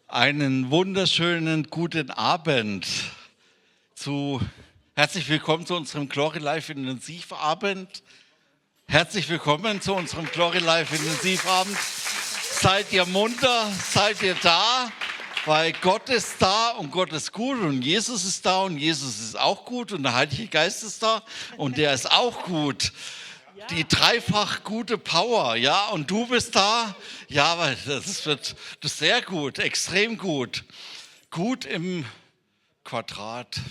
Einen wunderschönen guten Abend. Herzlich willkommen zu unserem Glory Life Intensivabend. Herzlich willkommen zu unserem Glory Life Intensivabend. Seid ihr munter? Seid ihr da? Weil Gott ist da und Gott ist gut und Jesus ist da und Jesus ist auch gut und der Heilige Geist ist da und der ist auch gut. Die dreifach gute Power, ja, und du bist da, ja, weil das ist sehr gut, extrem gut. Gut im Quadrat.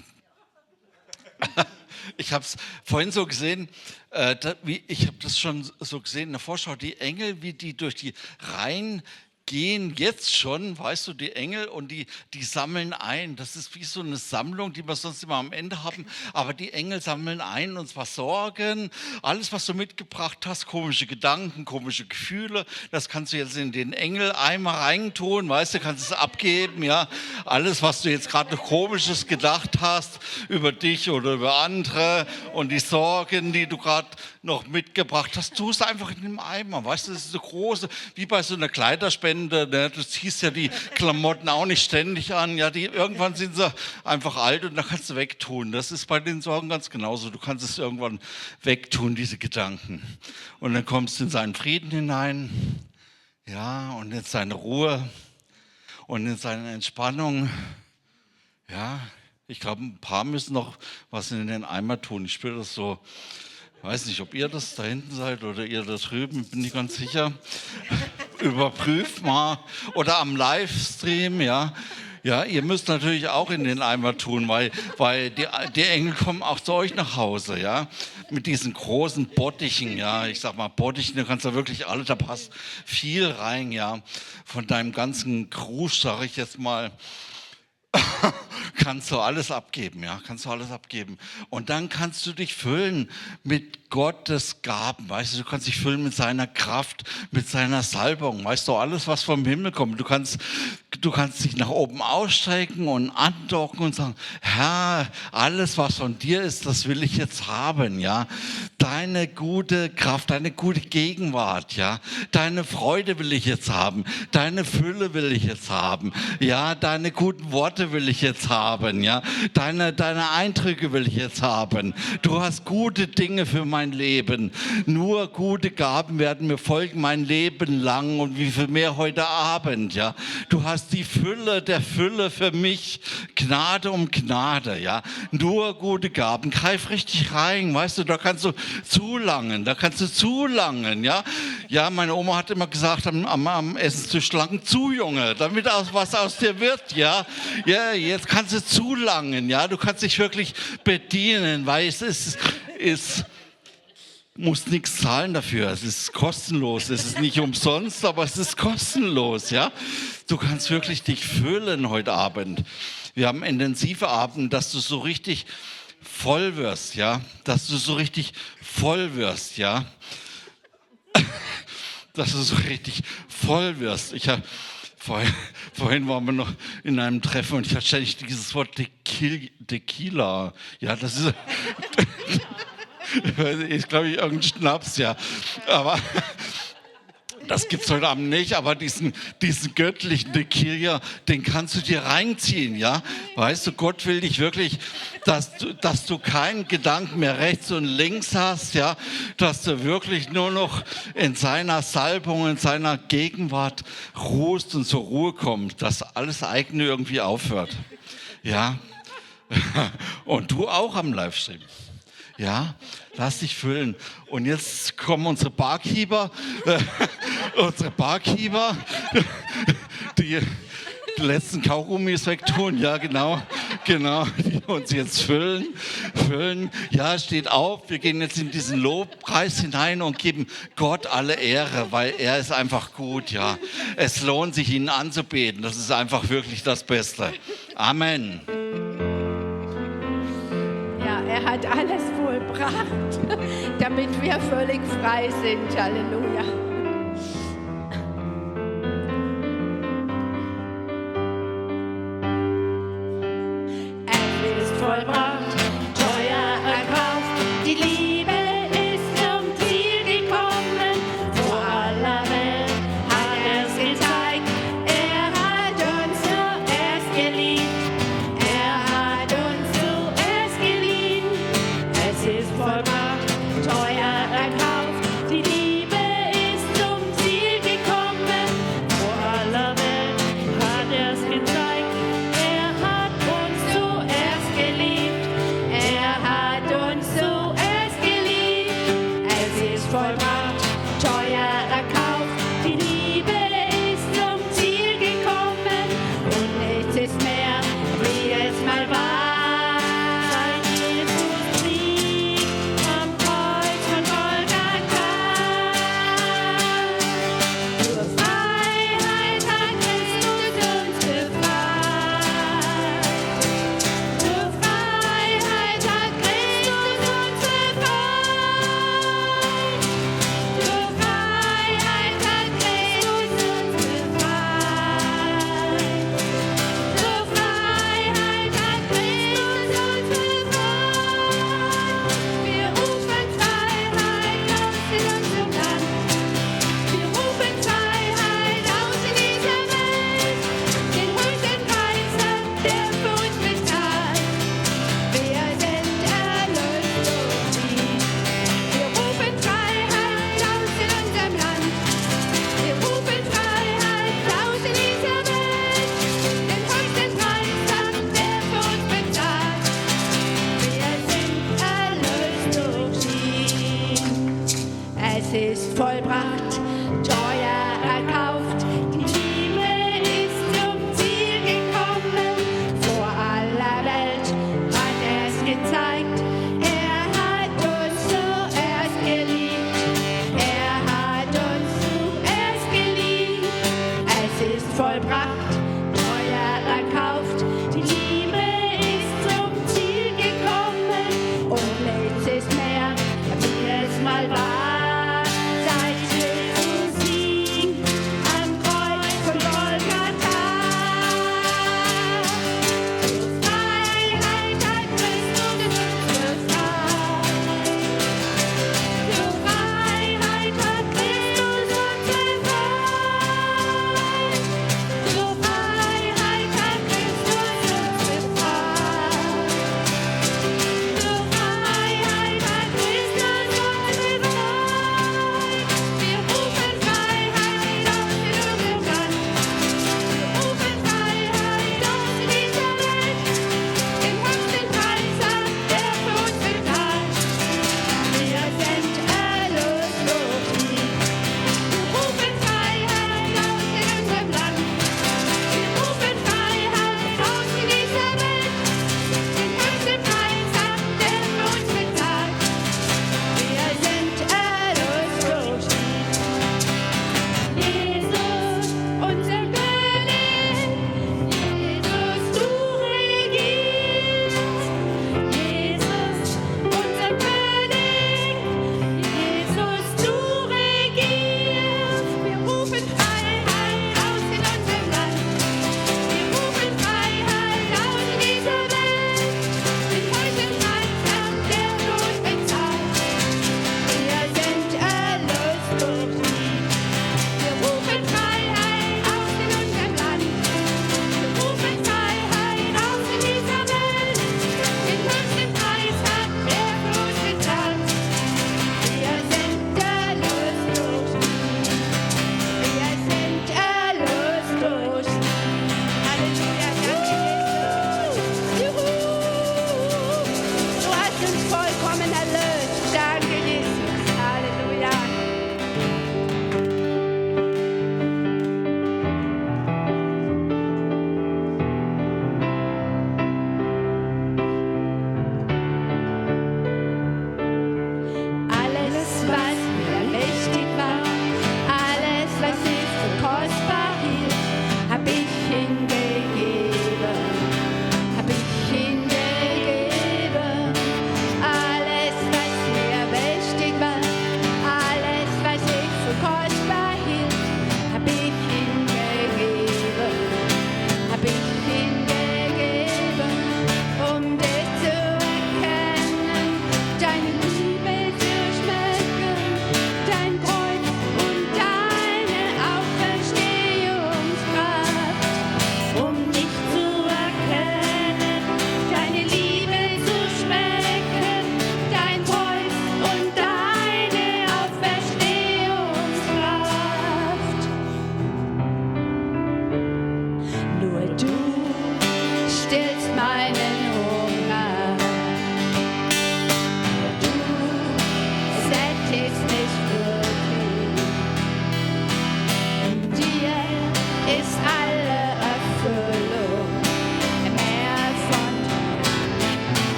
Ich habe es vorhin so gesehen, ich habe das schon so gesehen in der Vorschau, die Engel, wie die durch die Reihen gehen jetzt schon, weißt du, die Engel und die sammeln ein. Das ist wie so eine Sammlung, die wir sonst immer am Ende haben. Aber die Engel sammeln ein und zwar Sorgen, alles, was du mitgebracht hast, komische Gedanken, komische Gefühle, das kannst du jetzt in den Engeleimer reintun, weißt du, kannst es abgeben, ja. Alles, was du jetzt gerade noch Komisches gedacht hast über dich oder über andere und die Sorgen, die du gerade noch mitgebracht hast, tu es einfach in dem Eimer, weißt du, das ist so große, wie bei so einer Kleiderspende. Ne? Du ziehst ja die Klamotten auch nicht ständig an. Ja, irgendwann sind sie einfach alt und dann kannst du wegtun. Das ist bei den Sorgen ganz genauso. Du kannst es irgendwann wegtun, diese Gedanken. Und dann kommst du in seinen Frieden hinein, ja, und in seine Ruhe und in seine Entspannung. Ja, ich glaube, ein paar müssen noch was in den Eimer tun. Ich spüre das so. Ich weiß nicht, ob ihr das da hinten seid oder ihr da drüben, bin ich ganz sicher. Überprüft mal. Oder am Livestream, ja. Ja, ihr müsst natürlich auch in den Eimer tun, weil die Engel kommen auch zu euch nach Hause, ja. Mit diesen großen Bottichen, ja. Ich sag mal, Bottichen, da kannst du wirklich alles, da passt viel rein, ja. Von deinem ganzen Gruß, sag ich jetzt mal. Kannst du alles abgeben, ja, kannst du alles abgeben. Und dann kannst du dich füllen mit Gottes Gaben, weißt du, du kannst dich füllen mit seiner Kraft, mit seiner Salbung, weißt du, alles, was vom Himmel kommt. Du kannst dich nach oben ausstrecken und andocken und sagen, Herr, alles, was von dir ist, das will ich jetzt haben, ja. Deine gute Kraft, deine gute Gegenwart, ja. Deine Freude will ich jetzt haben, deine Fülle will ich jetzt haben, ja, deine guten Worte will ich jetzt haben, ja. Deine Eindrücke will ich jetzt haben. Du hast gute Dinge für mein Leben. Nur gute Gaben werden mir folgen mein Leben lang und wie viel mehr heute Abend, ja. Du hast die Fülle der Fülle für mich, Gnade um Gnade, ja. Nur gute Gaben. Greif richtig rein, weißt du, da kannst du zulangen, ja. Ja, meine Oma hat immer gesagt, am Essenstisch lang zu, Junge, damit was aus dir wird, ja. Ja, jetzt kannst du zulangen, ja. Du kannst dich wirklich bedienen, weil es musst nichts zahlen dafür. Es ist kostenlos. Es ist nicht umsonst, aber es ist kostenlos, ja. Du kannst wirklich dich füllen heute Abend. Wir haben intensive Abend, dass du so richtig voll wirst, ja. Dass du so richtig voll wirst, ja. Dass du so richtig voll wirst. Vorhin waren wir noch in einem Treffen und ich hatte ständig dieses Wort Tequila. Ja, das ist... ist, glaube ich, irgendein Schnaps, ja. Aber das gibt es heute Abend nicht, aber diesen göttlichen Tequila, den kannst du dir reinziehen, ja. Weißt du, Gott will dich wirklich, dass du keinen Gedanken mehr rechts und links hast, ja. Dass du wirklich nur noch in seiner Salbung, in seiner Gegenwart ruhst und zur Ruhe kommst, dass alles eigene irgendwie aufhört, ja. Und du auch am Livestream. Ja, lass dich füllen. Und jetzt kommen unsere Barkeeper, die letzten Kaugummis wegtun. Ja, genau, die uns jetzt füllen. Ja, steht auf, wir gehen jetzt in diesen Lobpreis hinein und geben Gott alle Ehre, weil er ist einfach gut, ja. Es lohnt sich, ihn anzubeten. Das ist einfach wirklich das Beste. Amen. Er hat alles vollbracht, damit wir völlig frei sind. Halleluja. Es ist vollbracht, teuer erkauft, die Liebe ist zum Ziel gekommen. Vor aller Welt hat er's gezeigt, er hat uns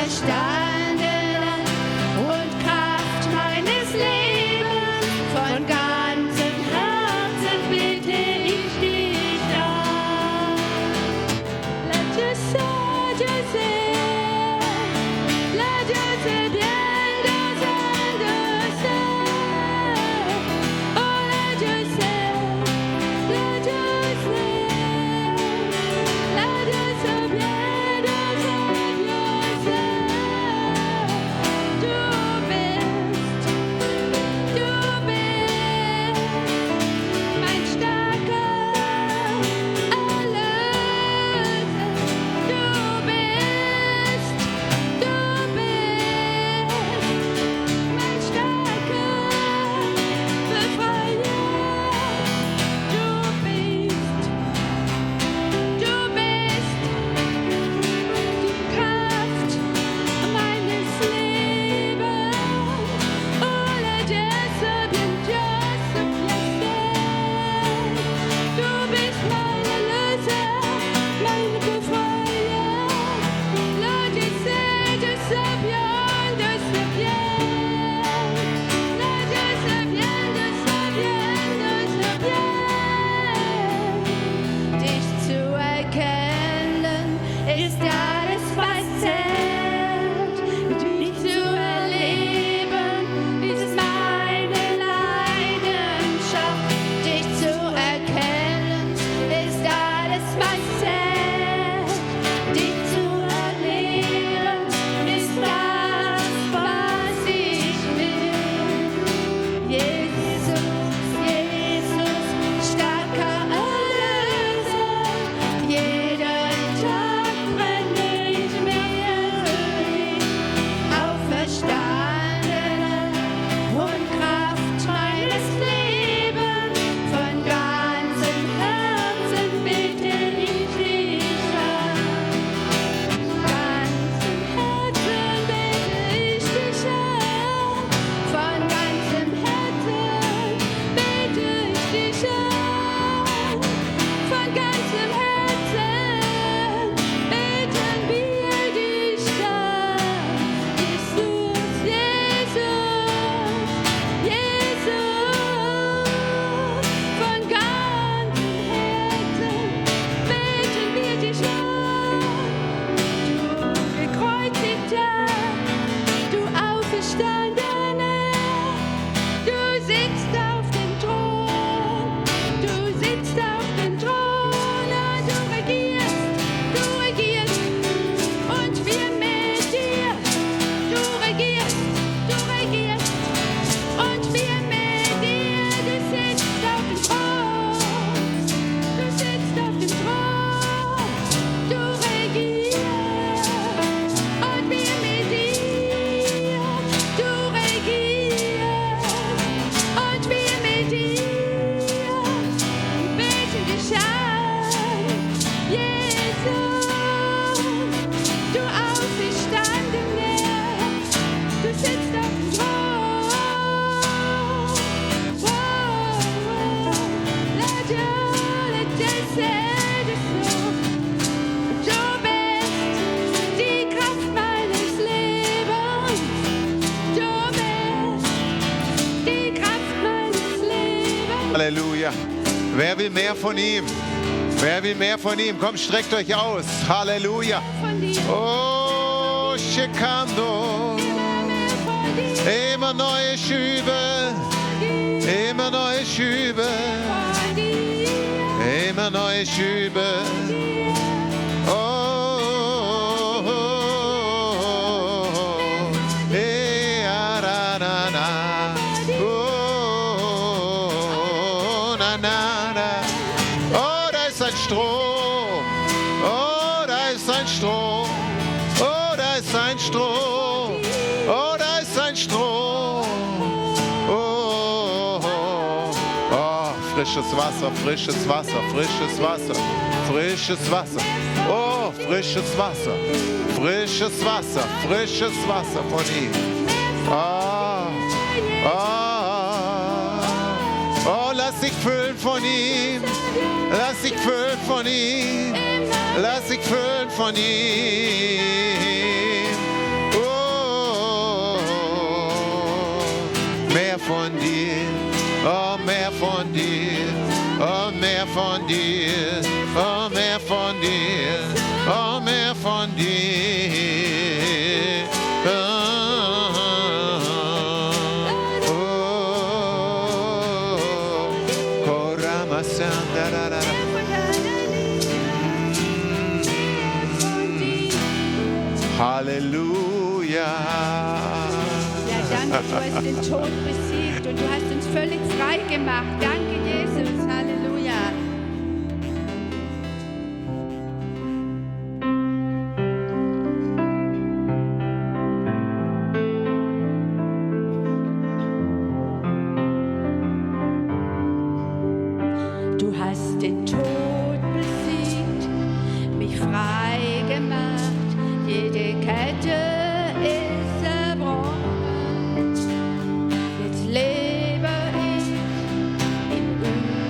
auferstanden und Kraft meines Lebens. Von ganzem Herzen bitte ich dich an. Let your soul just let your soul Halleluja. Wer will mehr von ihm? Wer will mehr von ihm? Komm, streckt euch aus. Halleluja. Oh, Shekando. Immer neue Schübe. Immer neue Schübe. Immer neue Schübe. Oh, oh, oh, oh. Hey, ah, na, na, na. Oh, na, na, na. Oh, da ist ein Strom. Oh, da ist ein Strom. Oh, da ist ein Strom. Oh, da ist ein Strom. Oh, oh, oh, frisches Wasser, frisches Wasser, frisches Wasser, frisches Wasser. Oh, frisches Wasser, frisches Wasser, frisches Wasser von ihm. Oh, oh, oh, lass dich füllen von ihm. Lass dich füllen von ihm. Lass dich füllen von ihm. Ja, danke, du hast den Tod besiegt und du hast uns völlig frei gemacht. Danke, Jesus. Halleluja. Du hast den Tod besiegt, mich frei gemacht, jede Kette ist zerbrochen. Jetzt lebe ich im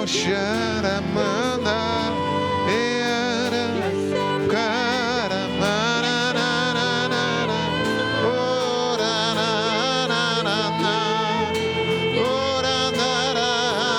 sharamanda, karamanana, oranana, oranana,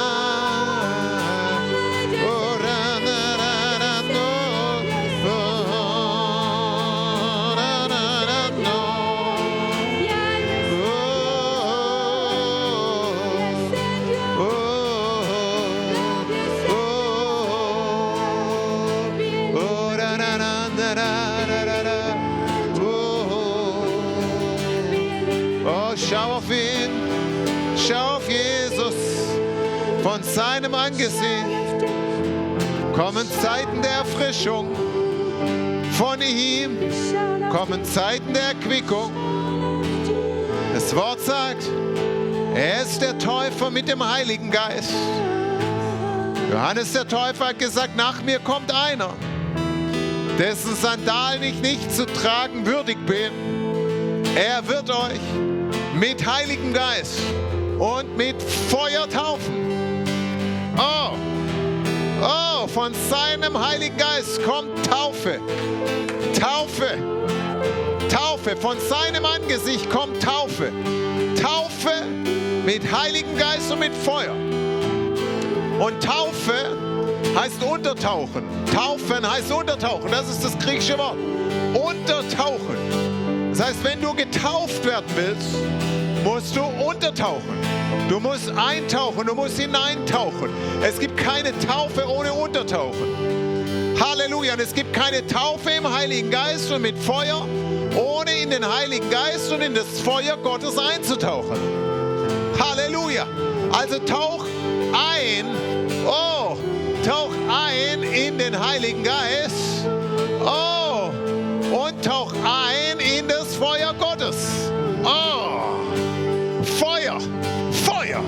oh, schau auf ihn, schau auf Jesus. Von seinem Angesicht kommen Zeiten der Erfrischung. Von ihm kommen Zeiten der Erquickung. Das Wort sagt, er ist der Täufer mit dem Heiligen Geist. Johannes der Täufer hat gesagt, nach mir kommt einer, dessen Sandalen ich nicht zu tragen würdig bin. Er wird euch mit Heiligem Geist und mit Feuer taufen. Oh, oh, von seinem Heiligen Geist kommt Taufe. Taufe. Taufe. Von seinem Angesicht kommt Taufe. Taufe mit Heiligem Geist und mit Feuer. Und Taufe heißt untertauchen. Taufen heißt untertauchen. Das ist das griechische Wort. Untertauchen. Das heißt, wenn du getauft werden willst, musst du untertauchen. Du musst eintauchen, du musst hineintauchen. Es gibt keine Taufe ohne Untertauchen. Halleluja. Und es gibt keine Taufe im Heiligen Geist und mit Feuer, ohne in den Heiligen Geist und in das Feuer Gottes einzutauchen. Halleluja. Also tauch ein, oh, tauch ein in den Heiligen Geist, oh, und tauch ein in das Feuer Gottes. Oh, Feuer, Feuer.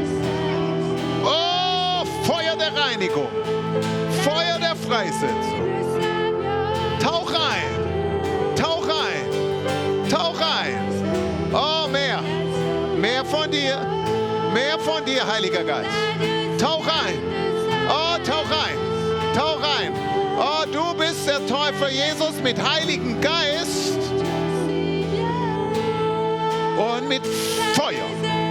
Oh, Feuer der Reinigung, Feuer der Freisetzung. Tauch ein, tauch ein, tauch ein. Oh, mehr von dir, Heiliger Geist. Tauch ein, oh, tauch ein, tauch ein. Oh, du bist der Täufer Jesus mit Heiligem Geist und mit Feuer.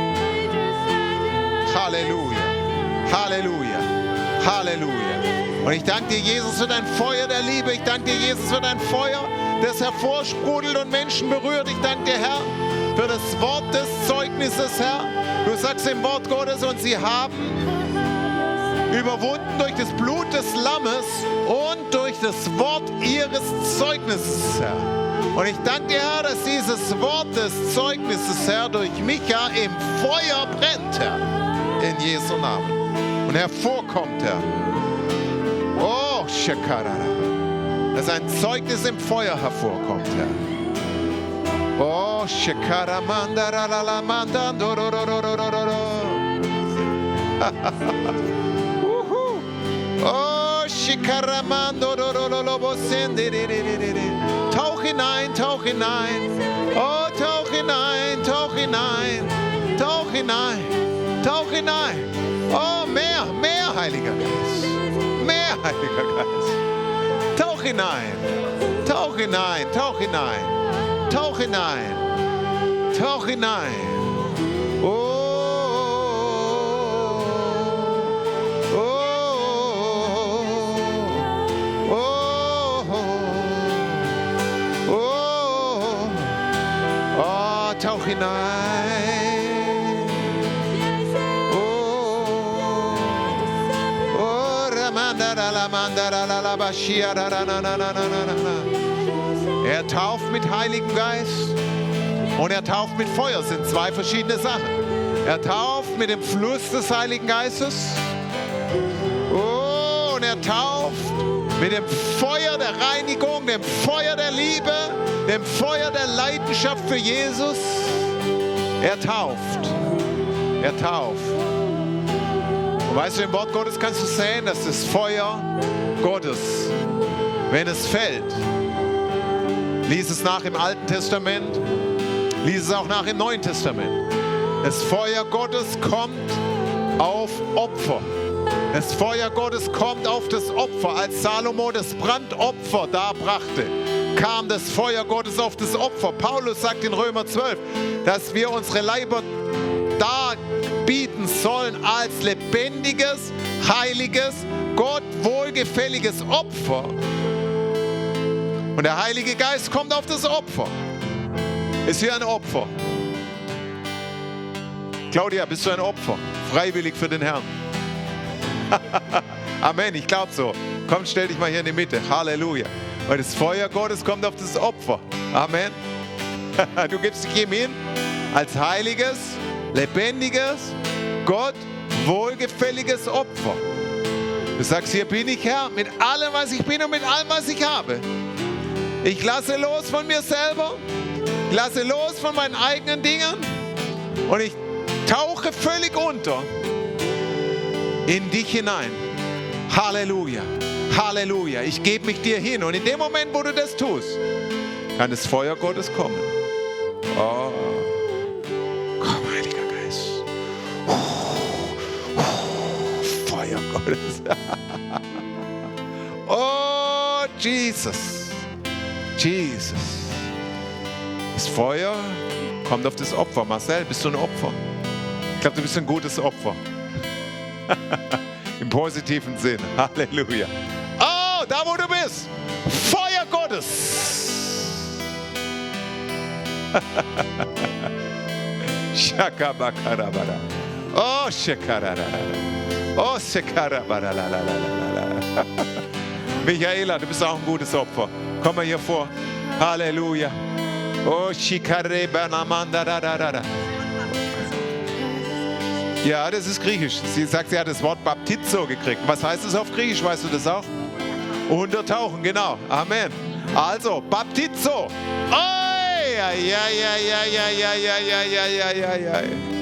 Halleluja, Halleluja, Halleluja. Und ich danke dir, Jesus, für dein Feuer der Liebe. Ich danke dir, Jesus, für dein Feuer, das hervorsprudelt und Menschen berührt. Ich danke dir, Herr, für das Wort des Zeugnisses, Herr. Du sagst im Wort Gottes, und sie haben überwunden durch das Blut des Lammes und durch das Wort ihres Zeugnisses, Herr. Und ich danke dir, Herr, dass dieses Wort des Zeugnisses, Herr, durch mich, Herr, im Feuer brennt, Herr. In Jesu Namen. Und hervorkommt, Herr. Oh, Shekarara. Dass ein Zeugnis im Feuer hervorkommt, Herr. Oh, Shekaramanda la manda. Oh, Shikaramando. Tauch hinein, tauch hinein. Oh, tauch hinein, tauch hinein. Tauch hinein, tauch hinein. Oh, mehr Heiliger Geist. Mehr Heiliger Geist. Tauch hinein, tauch hinein, tauch hinein. Tauch hinein, tauch hinein. Oh, oh, oh, oh, oh, tauch hinein. Oh, ramandara la mandara la bashia na na na na na na. Er tauft mit Heiligem Geist und er tauft mit Feuer. Das sind zwei verschiedene Sachen. Er tauft mit dem Fluss des Heiligen Geistes. Oh, und er tauft mit dem Feuer der Reinigung, dem Feuer der Liebe, dem Feuer der Leidenschaft für Jesus. Er tauft. Er tauft. Und weißt du, im Wort Gottes kannst du sehen, dass das Feuer Gottes, wenn es fällt, lies es nach im Alten Testament, lies es auch nach im Neuen Testament. Das Feuer Gottes kommt auf Opfer. Das Feuer Gottes kommt auf das Opfer. Als Salomo das Brandopfer darbrachte, kam das Feuer Gottes auf das Opfer. Paulus sagt in Römer 12, dass wir unsere Leiber darbieten sollen als lebendiges, heiliges, Gott wohlgefälliges Opfer. Und der Heilige Geist kommt auf das Opfer. Ist hier ein Opfer. Claudia, bist du ein Opfer? Freiwillig für den Herrn. Amen, ich glaube so. Komm, stell dich mal hier in die Mitte. Halleluja. Weil das Feuer Gottes kommt auf das Opfer. Amen. Du gibst dich ihm hin als heiliges, lebendiges, Gott wohlgefälliges Opfer. Du sagst, hier bin ich, Herr, mit allem, was ich bin und mit allem, was ich habe. Ich lasse los von mir selber. Ich lasse los von meinen eigenen Dingen. Und ich tauche völlig unter in dich hinein. Halleluja. Halleluja. Ich gebe mich dir hin. Und in dem Moment, wo du das tust, kann das Feuer Gottes kommen. Oh. Komm, Heiliger Geist. Feuer Gottes. Oh, Jesus. Jesus. Das Feuer kommt auf das Opfer. Marcel, bist du ein Opfer? Ich glaube, du bist ein gutes Opfer. Im positiven Sinn. Halleluja. Oh, da wo du bist. Feuer Gottes. Shakabakarabara. Oh, shakarara. Oh, shakarabara. Michaela, du bist auch ein gutes Opfer. Komm mal hier vor. Halleluja. Oh, shikarebanamanda. Ja, das ist Griechisch. Sie sagt, sie hat das Wort Baptizo gekriegt. Was heißt das auf Griechisch? Weißt du das auch? Untertauchen, genau. Amen. Also, Baptizo. Oi, ja, ja, ja, ja, ja, ja, ja, ja, ja, ja, ja.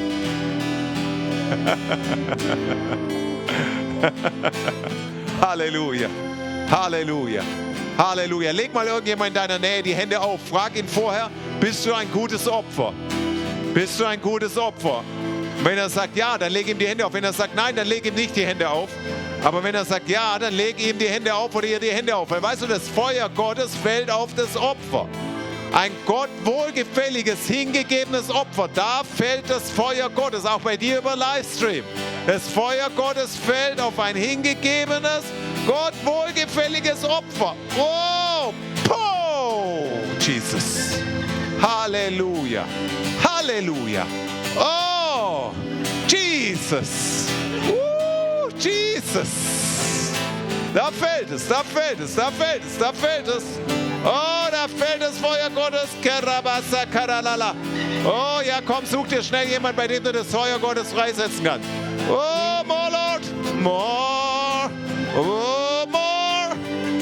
Halleluja. Halleluja. Halleluja. Leg mal irgendjemand in deiner Nähe die Hände auf. Frag ihn vorher, bist du ein gutes Opfer? Bist du ein gutes Opfer? Wenn er sagt ja, dann leg ihm die Hände auf. Wenn er sagt nein, dann leg ihm nicht die Hände auf. Aber wenn er sagt ja, dann leg ihm die Hände auf oder ihr die Hände auf. Weil weißt du, das Feuer Gottes fällt auf das Opfer. Ein Gott wohlgefälliges, hingegebenes Opfer. Da fällt das Feuer Gottes, auch bei dir über Livestream. Das Feuer Gottes fällt auf ein hingegebenes, Gott wohlgefälliges Opfer. Oh, po, Jesus. Halleluja. Halleluja. Oh, Jesus. Jesus. Da fällt es, da fällt es, da fällt es, da fällt es. Oh, da fällt das Feuer Gottes. Karabasa, karalala. Oh, ja, komm, such dir schnell jemand, bei dem du das Feuer Gottes freisetzen kannst. Oh, more, Lord. More. Oh, more.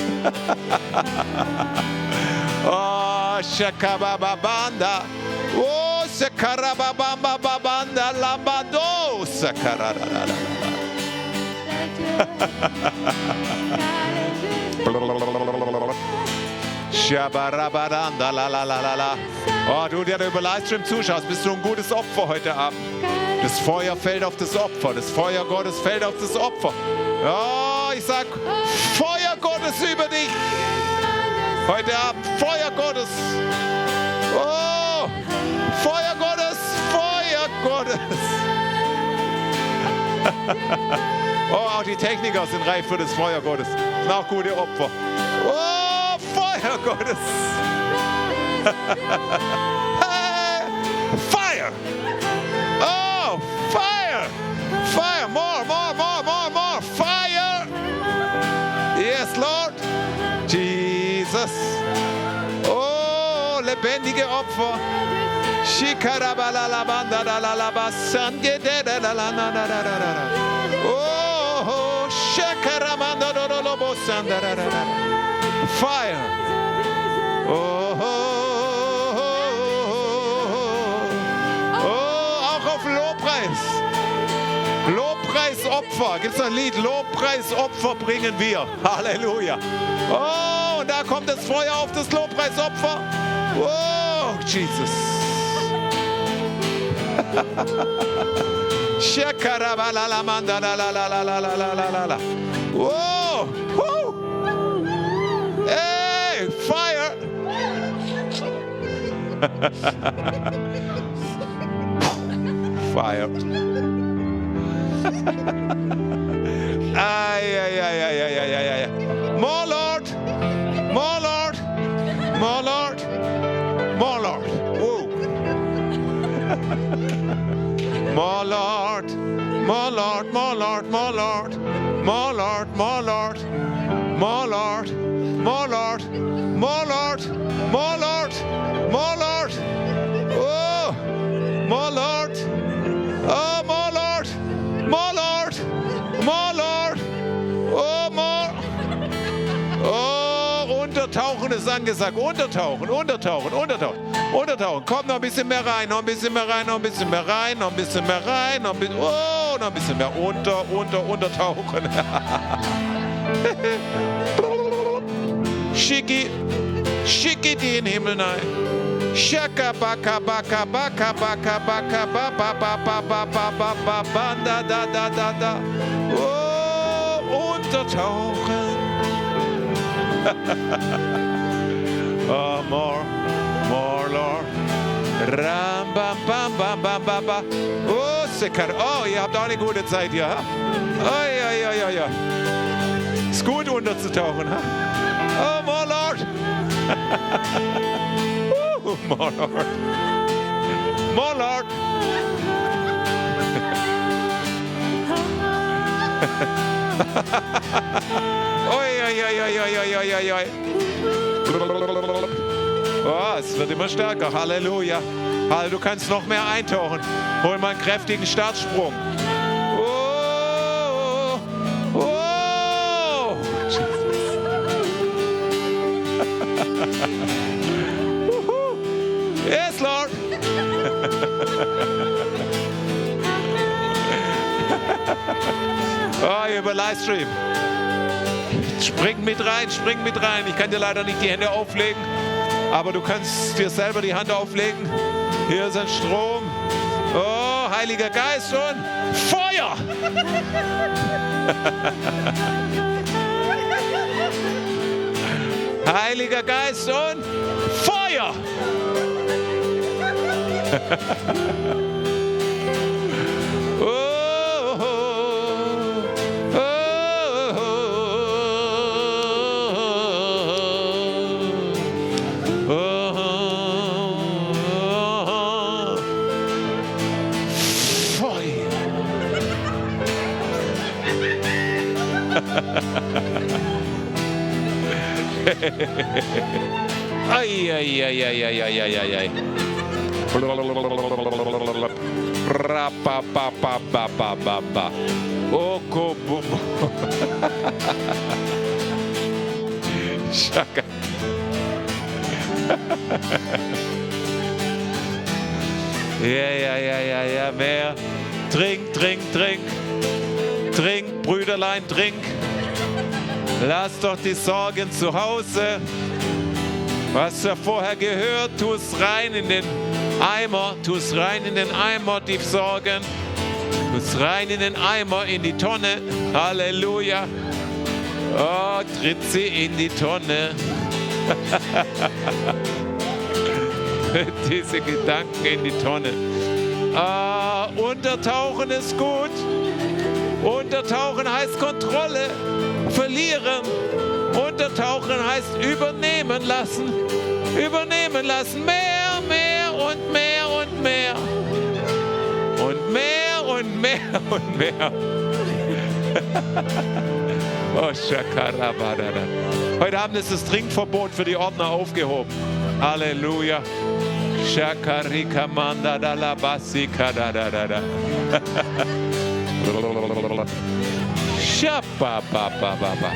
Oh, shakabababanda. Oh, shakarababababanda lambado. Sakarararara. Shabarabadanda la la la la la. Oh, du, der über Livestream zuschaust, bist du ein gutes Opfer heute Abend. Das Feuer fällt auf das Opfer. Das Feuer Gottes fällt auf das Opfer. Oh, ich sag Feuer Gottes über dich. Heute Abend Feuer Gottes. Oh, Feuer Gottes, Feuer Gottes. Oh, auch die Techniker sind reif für das Feuer Gottes. Sind auch gute Opfer. Oh, Feuer Gottes. Fire. Oh, fire. Fire. More, more, more, more, more. Fire. Yes, Lord. Jesus. Oh, lebendige Opfer. Oh, fire. Oh, auch auf Lobpreis. Lobpreisopfer. Gibt es ein Lied? Lobpreisopfer bringen wir. Halleluja. Oh, und da kommt das Feuer auf das Lobpreisopfer. Oh, Jesus. Shakarabalalamandalalalalalalalalala. Whoa! Woo! Hey, fire! Fire. Ay, ay, ay, ay, ay, ay, ay, ay. More Lord! More Lord! More Lord! More Lord! Woo! More Lord! More Lord! More Lord! More Lord! More Lord! More Lord! More Lord! More Lord! More Lord! More Lord! More Lord! Oh! More Lord! Oh, more Lord! More Lord! More Lord! Oh, more! Oh, untertauchen ist angesagt. Untertauchen, untertauchen, untertauchen. Untertauchen. Komm, noch ein bisschen mehr rein, noch ein bisschen mehr rein, noch ein bisschen mehr rein, noch ein bisschen mehr rein, noch ein bisschen, oh, noch ein bisschen mehr untertauchen. Schicki die in den Himmel rein. Shaka baka baka baka baka baka ba ba ba ba ba ba ba ba ba da da da da da. Oh, untertauchen. Oh, more, Lord. Ram bam bam bam bam bam bam. Oh, Sekar. Oh, ihr habt auch eine gute Zeit hier, ha? Oh, ja, ja, ja, ja. Ist gut unterzutauchen, ha? Oh, more Lord. More Lord. More Lord. Oi, oi, oi, oi, oi, oi, oi, oi. Oh, es wird immer stärker. Halleluja. Du kannst noch mehr eintauchen. Hol mal einen kräftigen Startsprung. Oh, oh. Yes, Lord. Oh, über Livestream. Spring mit rein, spring mit rein. Ich kann dir leider nicht die Hände auflegen, aber du kannst dir selber die Hand auflegen. Hier ist ein Strom. Oh, Heiliger Geist und Feuer. Heiliger Geist und Feuer. Ay, ay, ay, ay, ay, ay, ay, ay, ay. Rapa, pa, pa, pa, pa, pa, pa. Oko, bum. Shaka. Ja, mehr. Trink, trink, trink. Trink, Brüderlein, trink. Lass doch die Sorgen zu Hause. Was du vorher gehört, tu es rein in den Eimer. Tu es rein in den Eimer, die Sorgen. Tu es rein in den Eimer, in die Tonne. Halleluja. Oh, tritt sie in die Tonne. Diese Gedanken in die Tonne. Untertauchen ist gut. Untertauchen heißt Kontrolle verlieren. Untertauchen heißt übernehmen lassen. Übernehmen lassen. Mehr, mehr und mehr und mehr. Und mehr und mehr und mehr. Oh, Shakarabadada. Heute Abend ist das Trinkverbot für die Ordner aufgehoben. Halleluja. Shakarika mandadala basika da da da da. Shapa ba ba ba ba.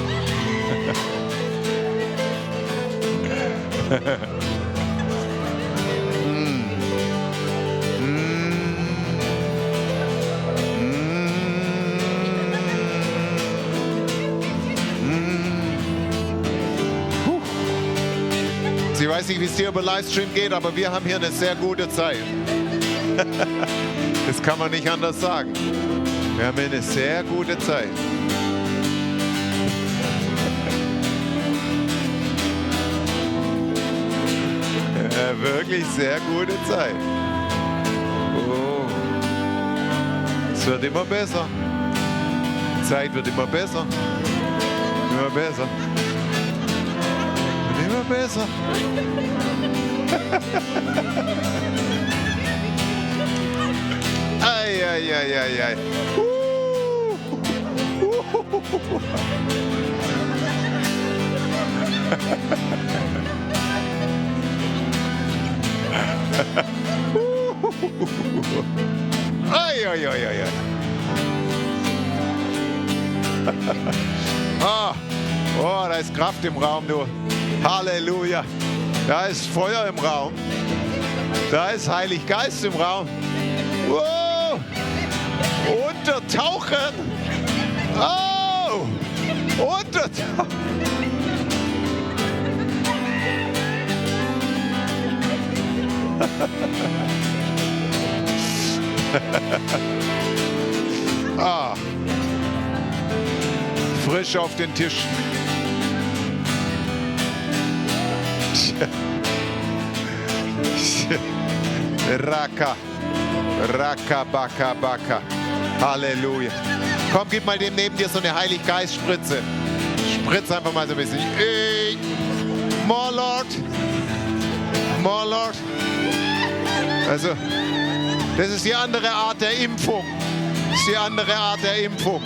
Ich weiß nicht, wie es dir über Livestream geht, aber wir haben hier eine sehr gute Zeit. Das kann man nicht anders sagen. Wir haben eine sehr gute Zeit. Wirklich sehr gute Zeit. Oh. Es wird immer besser. Die Zeit wird immer besser. Immer besser. Und immer besser. Ei, ei, ei, ei, ei. Ai, ai, ai, ai, ai. Oh, da ist Kraft im Raum, du. Halleluja. Da ist Feuer im Raum. Da ist Heilig Geist im Raum. Wow. Untertauchen. Oh. Untertauchen. Frisch auf den Tisch. Raka, Raka, Baka, Baka. Halleluja. Komm, gib mal dem neben dir so eine Heiliggeist-Spritze. Spritz einfach mal so ein bisschen. More Lord. More Lord. Also, das ist die andere Art der Impfung. Das ist die andere Art der Impfung.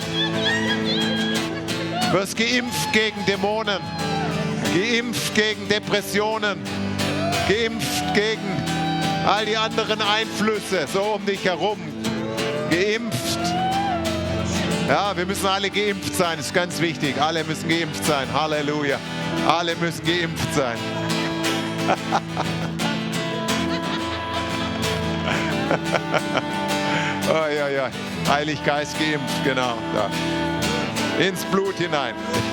Du wirst geimpft gegen Dämonen, geimpft gegen Depressionen, geimpft gegen all die anderen Einflüsse so um dich herum. Geimpft. Ja, wir müssen alle geimpft sein, das ist ganz wichtig. Alle müssen geimpft sein. Halleluja. Alle müssen geimpft sein. Oh, ja, ja. Heilig Geist geimpft, genau. Da. Ins Blut hinein.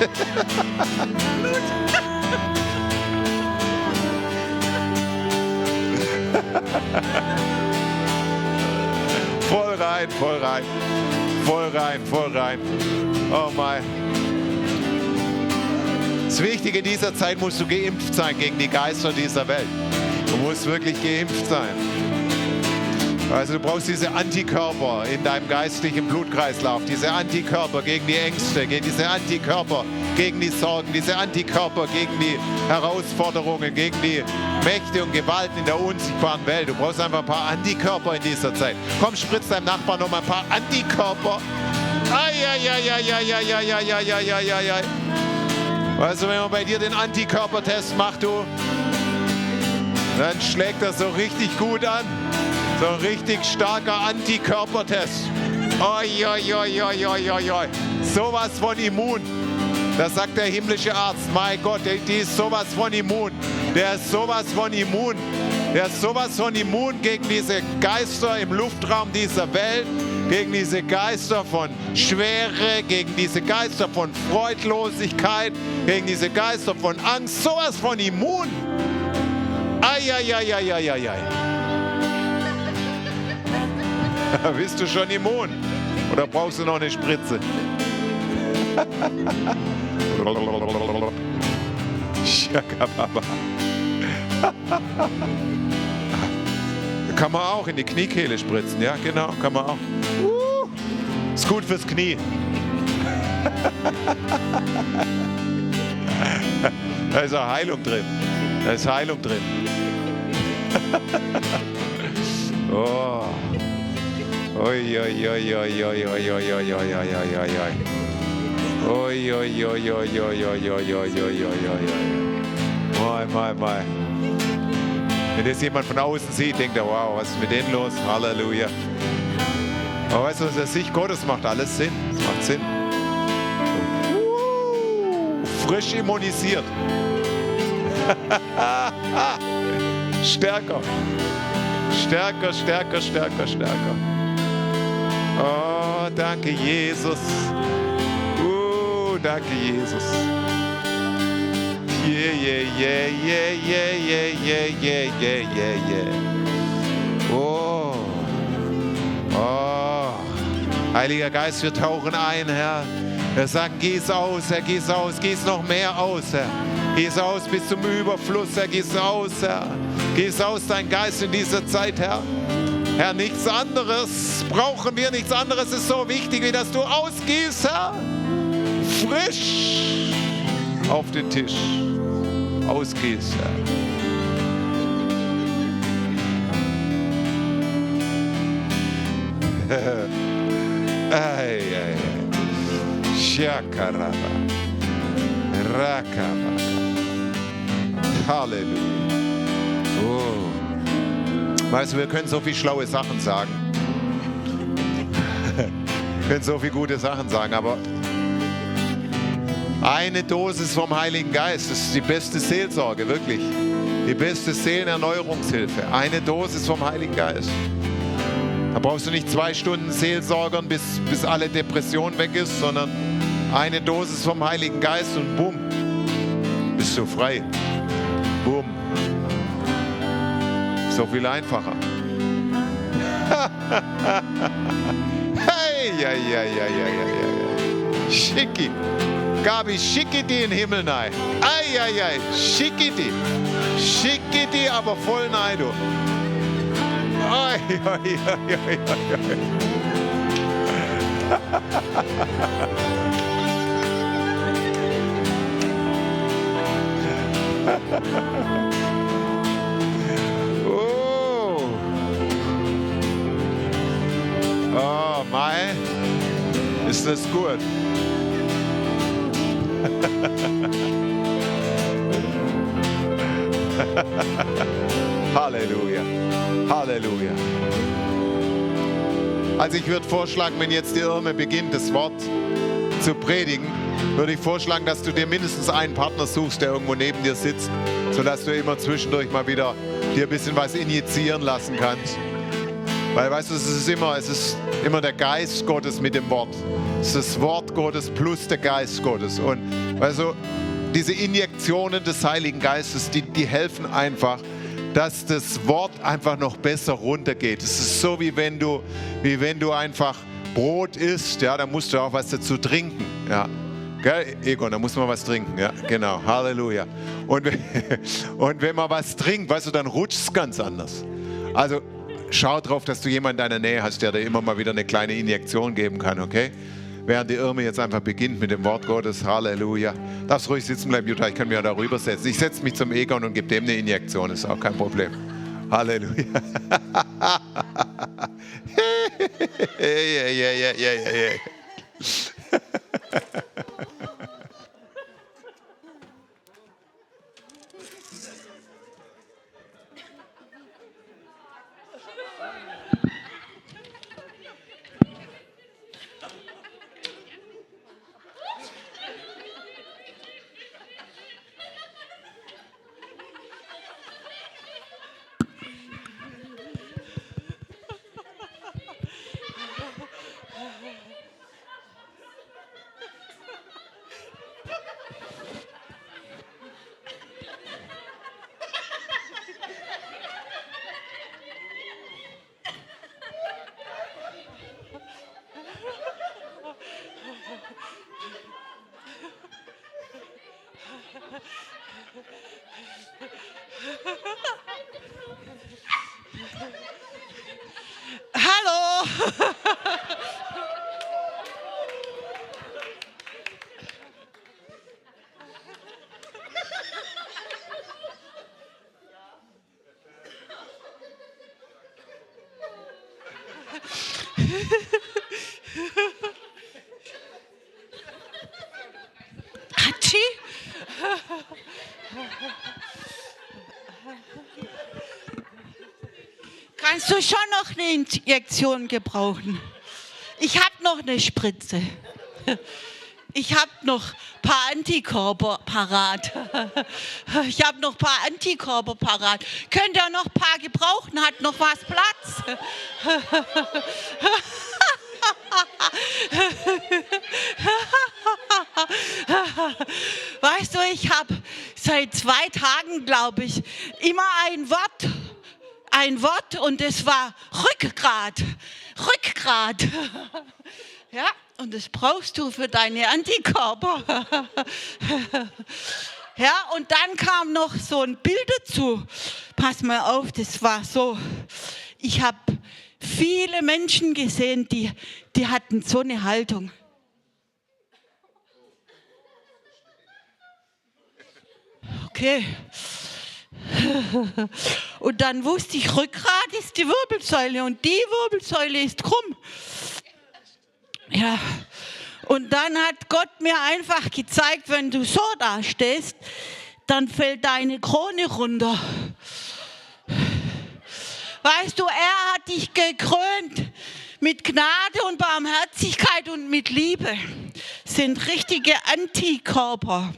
Voll rein, voll rein. Voll rein, voll rein. Oh mein. Das Wichtige in dieser Zeit, musst du geimpft sein gegen die Geister dieser Welt. Du musst wirklich geimpft sein. Also du brauchst diese Antikörper in deinem geistlichen Blutkreislauf, diese Antikörper gegen die Ängste, diese Antikörper gegen die Sorgen, diese Antikörper gegen die Herausforderungen, gegen die Mächte und Gewalten in der unsichtbaren Welt. Du brauchst einfach ein paar Antikörper in dieser Zeit. Komm, spritz deinem Nachbarn noch mal ein paar Antikörper. Ai, ai, ai, ai, ai, ai, ai, ai, ai, ai, ai, ai. Also wenn man bei dir den Antikörpertest macht, du, dann schlägt das so richtig gut an. So ein richtig starker Antikörpertest. Oi, oi, oi, oi, oi, oi, oi. Sowas von immun. Das sagt der himmlische Arzt. Mein Gott, die ist sowas von immun. Der ist sowas von immun. Der ist sowas von immun gegen diese Geister im Luftraum dieser Welt, gegen diese Geister von Schwere, gegen diese Geister von Freudlosigkeit, gegen diese Geister von Angst. Sowas von immun. Ai, ai, ai, ai, ai, ai, ai. Bist du schon immun? Oder brauchst du noch eine Spritze? Kann man auch in die Kniekehle spritzen, ja genau, kann man auch. Ist gut fürs Knie. Da ist auch Heilung drin. Da ist Heilung drin. Oh. Oi, oi, oi, oi, oi, oi, oi, oi, oi, oi, oi, oi, oi. Oi, oi, oi, oi, oi, oi, oi, oi, oi, oi, oi. Mai, mai, mai. Wenn das jemand von außen sieht, denkt er, wow, was ist mit denen los? Halleluja. Aber weißt du, was der Sicht Gottes macht? Alles Sinn. Es macht Sinn. Frisch immunisiert. Stärker. Stärker, stärker, stärker, stärker. Oh, danke, Jesus. Danke, Jesus. Yeah, yeah, yeah, yeah, yeah, yeah, yeah, yeah, yeah, yeah, yeah. Oh. Heiliger Geist, wir tauchen ein, Herr. Wir sagen, gieß aus, Herr, gieß aus, gieß noch mehr aus, Herr. Gieß aus bis zum Überfluss, Herr, gieß aus, Herr. Gieß aus dein Geist in dieser Zeit, Herr. Herr, nichts anderes brauchen wir, nichts anderes ist so wichtig, wie dass du ausgießt, Herr. Frisch auf den Tisch. Ausgießt, Herr. Ay, ay, ay. Shakaraba. Rakaba. Halleluja. Oh. Weißt du, wir können so viele schlaue Sachen sagen. Wir können so viele gute Sachen sagen, aber eine Dosis vom Heiligen Geist, das ist die beste Seelsorge, wirklich. Die beste Seelenerneuerungshilfe. Eine Dosis vom Heiligen Geist. Da brauchst du nicht 2 Stunden Seelsorgern, bis alle Depression weg ist, sondern eine Dosis vom Heiligen Geist und bumm, bist du frei. Bumm. So viel einfacher. Hey, ja, ja, ja, ja, ja, ja. Schicki. Gabi, schicki die in den Himmel rein. Ei, ei, ei. Schicki die. Schicki die, aber voll rein, du. Ai, ai, ai, ai, ai. Oh. Oh, mei. Ist das gut? Halleluja. Halleluja. Also ich würde vorschlagen, wenn jetzt die Irme beginnt, das Wort zu predigen, würde ich vorschlagen, dass du dir mindestens einen Partner suchst, der irgendwo neben dir sitzt, sodass du immer zwischendurch mal wieder dir ein bisschen was injizieren lassen kannst. Weil, weißt du, es ist immer der Geist Gottes mit dem Wort. Es ist das Wort Gottes plus der Geist Gottes. Und weißt du, diese Injektionen des Heiligen Geistes, die helfen einfach, dass das Wort einfach noch besser runtergeht. Es ist so, wie wenn du einfach Brot isst, ja, da musst du auch was dazu trinken. Ja. Gell, Egon, da muss man was trinken. Ja, genau. Halleluja. Und wenn man was trinkt, weißt du, dann rutscht es ganz anders. Also schau drauf, dass du jemanden in deiner Nähe hast, der dir immer mal wieder eine kleine Injektion geben kann, okay? Während die Irme jetzt einfach beginnt mit dem Wort Gottes. Halleluja. Darfst ruhig sitzen bleiben, Jutta, ich kann mich ja darüber setzen. Ich setze mich zum Egon und gebe dem eine Injektion, ist auch kein Problem. Halleluja. Hallo! Hatschi? Kannst du schon noch eine Injektion gebrauchen? Ich habe noch eine Spritze. Ich habe noch ein paar Antikörper parat. Könnt ihr noch ein paar gebrauchen? Hat noch was Platz? Weißt du, ich habe seit 2 Tagen, glaube ich, immer ein Wort und es war Rückgrat. Rückgrat. Ja, und das brauchst du für deine Antikörper. Ja, und dann kam noch so ein Bild dazu. Pass mal auf, das war so. Ich habe viele Menschen gesehen, die hatten so eine Haltung. Okay. Und dann wusste ich, Rückgrat ist die Wirbelsäule und die Wirbelsäule ist krumm. Ja. Und dann hat Gott mir einfach gezeigt, wenn du so da stehst, dann fällt deine Krone runter. Weißt du, er hat dich gekrönt mit Gnade und Barmherzigkeit und mit Liebe. Das sind richtige Antikörper.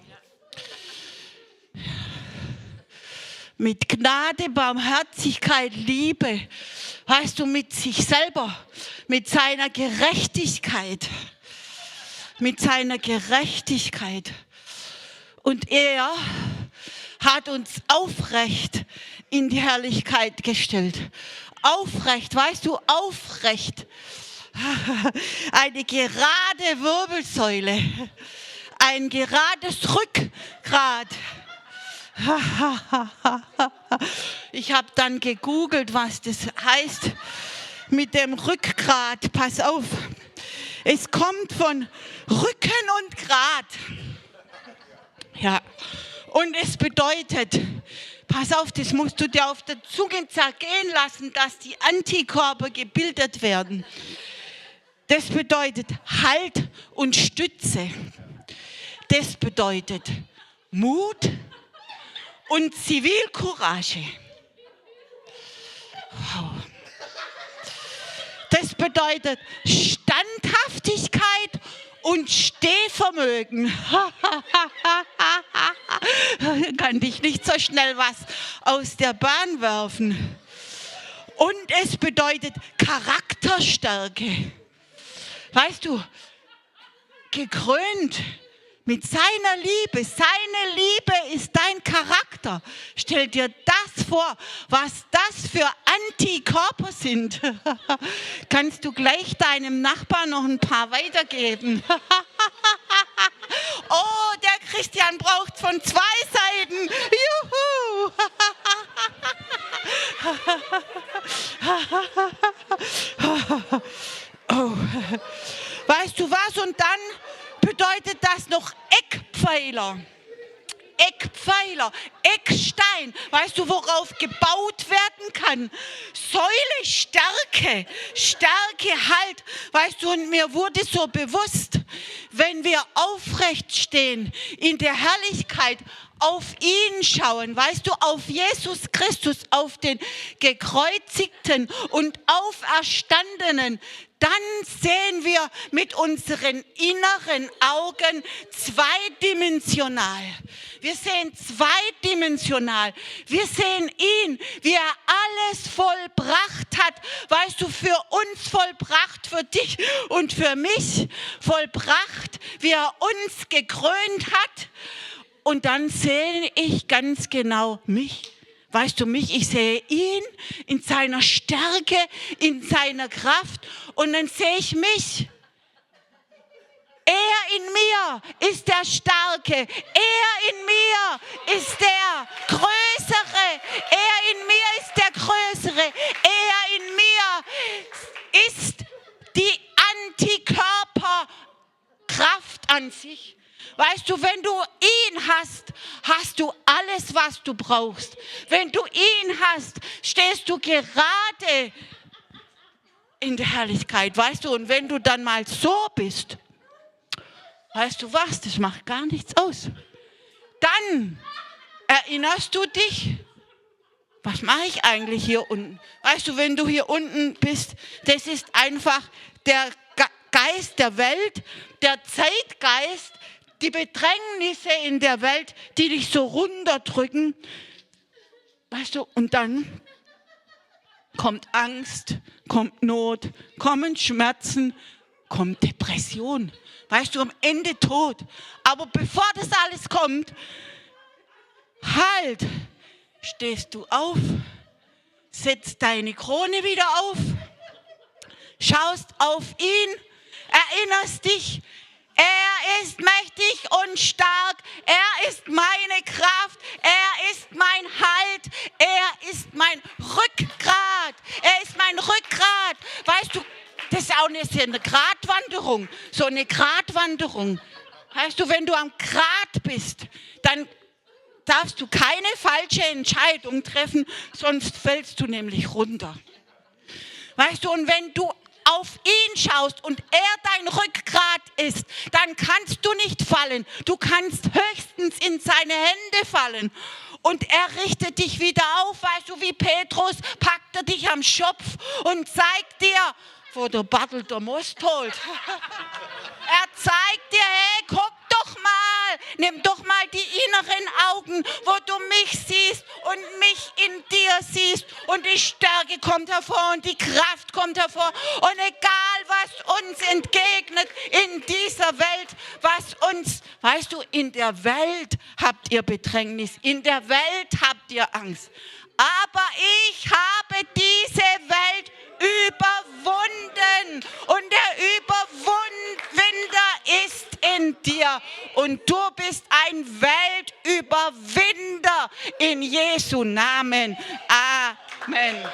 Mit Gnade, Barmherzigkeit, Liebe. Weißt du, mit sich selber, mit seiner Gerechtigkeit. Mit seiner Gerechtigkeit. Und er hat uns aufrecht in die Herrlichkeit gestellt. Aufrecht, weißt du, aufrecht. Eine gerade Wirbelsäule. Ein gerades Rückgrat. Ich habe dann gegoogelt, was das heißt mit dem Rückgrat. Pass auf, es kommt von Rücken und Grat. Ja, und es bedeutet, pass auf, das musst du dir auf der Zunge zergehen lassen, dass die Antikörper gebildet werden. Das bedeutet Halt und Stütze. Das bedeutet Mut und Zivilcourage. Wow. Das bedeutet Standhaftigkeit und Stehvermögen. Kann dich nicht so schnell was aus der Bahn werfen. Und es bedeutet Charakterstärke. Weißt du, gekrönt mit seiner Liebe. Seine Liebe ist dein Charakter. Stell dir das vor, was das für Antikörper sind. Kannst du gleich deinem Nachbarn noch ein paar weitergeben? Oh, der Christian braucht von 2 Seiten. Juhu! Oh. Weißt du was? Und dann bedeutet das noch Eckpfeiler. Eckpfeiler, Eckstein, weißt du, worauf gebaut werden kann? Säule, Stärke, Stärke, Halt. Weißt du, und mir wurde so bewusst, wenn wir aufrecht stehen in der Herrlichkeit, auf ihn schauen, weißt du, auf Jesus Christus, auf den gekreuzigten und auferstandenen, dann sehen wir mit unseren inneren Augen zweidimensional. Wir sehen zweidimensional. Wir sehen ihn, wie er alles vollbracht hat. Weißt du, für uns vollbracht, für dich und für mich vollbracht, wie er uns gekrönt hat. Und dann sehe ich ganz genau mich. Weißt du mich, ich sehe ihn in seiner Stärke, in seiner Kraft und dann sehe ich mich. Er in mir ist der Starke, er in mir ist der Größere, er in mir ist der Größere, er in mir ist die Antikörperkraft an sich. Weißt du, wenn du ihn hast, hast du alles, was du brauchst. Wenn du ihn hast, stehst du gerade in der Herrlichkeit, weißt du. Und wenn du dann mal so bist, weißt du was, das macht gar nichts aus. Dann erinnerst du dich, was mache ich eigentlich hier unten? Weißt du, wenn du hier unten bist, das ist einfach der Geist der Welt, der Zeitgeist, die Bedrängnisse in der Welt, die dich so runterdrücken. Weißt du, und dann kommt Angst, kommt Not, kommen Schmerzen, kommt Depression. Weißt du, am Ende Tod. Aber bevor das alles kommt, halt, stehst du auf, setzt deine Krone wieder auf, schaust auf ihn, erinnerst dich, er ist mächtig und stark, er ist meine Kraft, er ist mein Halt, er ist mein Rückgrat, er ist mein Rückgrat. Weißt du, das ist auch eine Gratwanderung, so eine Gratwanderung. Weißt du, wenn du am Grat bist, dann darfst du keine falsche Entscheidung treffen, sonst fällst du nämlich runter. Weißt du, und wenn du auf ihn schaust und er dein Rückgrat ist, dann kannst du nicht fallen. Du kannst höchstens in seine Hände fallen. Und er richtet dich wieder auf, weißt du, wie Petrus, packt er dich am Schopf und zeigt dir, wo der Battel der Most holt. Er zeigt dir, hey, guck doch mal, nimm doch mal die inneren Augen, wo du mich siehst und mich in dir siehst und die Stärke kommt hervor und die Kraft kommt hervor und egal, was uns entgegnet in dieser Welt, was uns, weißt du, in der Welt habt ihr Bedrängnis, in der Welt habt ihr Angst, aber ich habe diese Welt überwunden und der Überwinder ist in dir und du bist ein Weltüberwinder in Jesu Namen. Amen.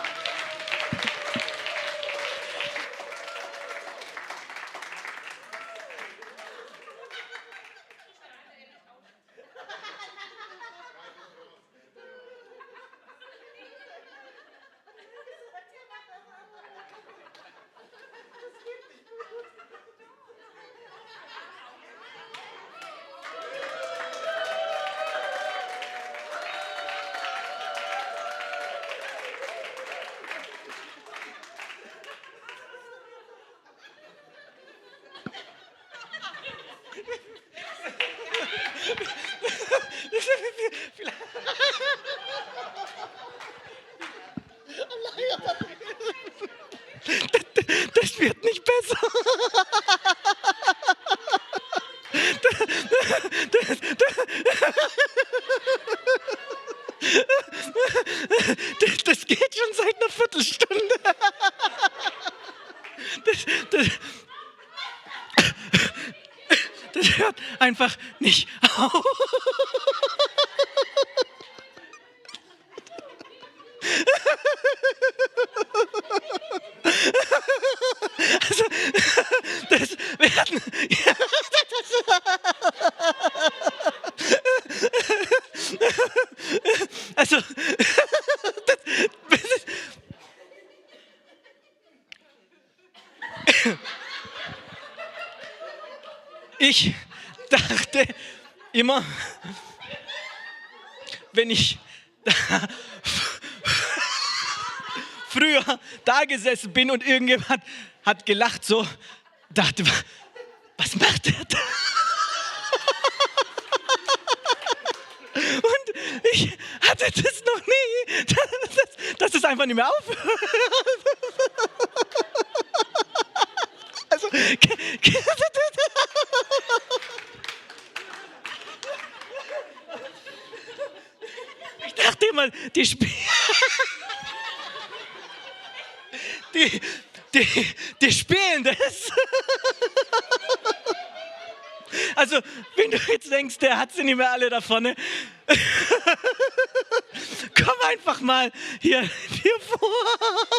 Das wird nicht besser. Das geht schon seit einer Viertelstunde. Das hört einfach nicht auf. Also, das werden. Ja, also, ich dachte immer, wenn ich früher da gesessen bin und irgendjemand hat gelacht, so dachte, was macht der da? Und ich hatte das noch nie, dass es einfach nicht mehr aufhört. Also, ich dachte immer, die spielen das. Also, wenn du jetzt denkst, der hat sie nicht mehr alle da vorne, komm einfach mal hier vor.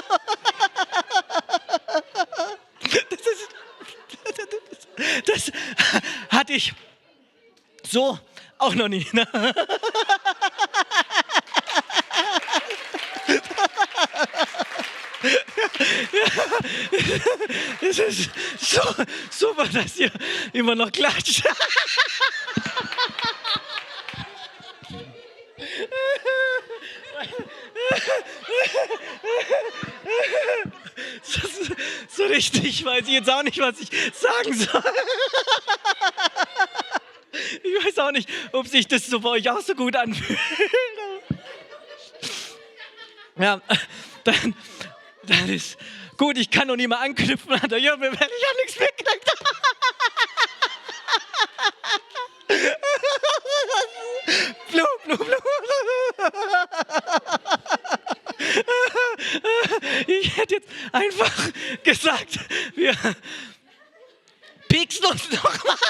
Das hatte ich so auch noch nie. Ne? Es ist so super, dass ihr immer noch klatscht. So richtig weiß ich jetzt auch nicht, was ich sagen soll. Ich weiß auch nicht, ob sich das so bei euch auch so gut anfühlt. Ja, dann ist gut, ich kann noch nie mal anknüpfen an der Jürgen, wenn ich ja nichts mitgekriegt habe. Ich hätte jetzt einfach gesagt, wir pieksen uns noch mal.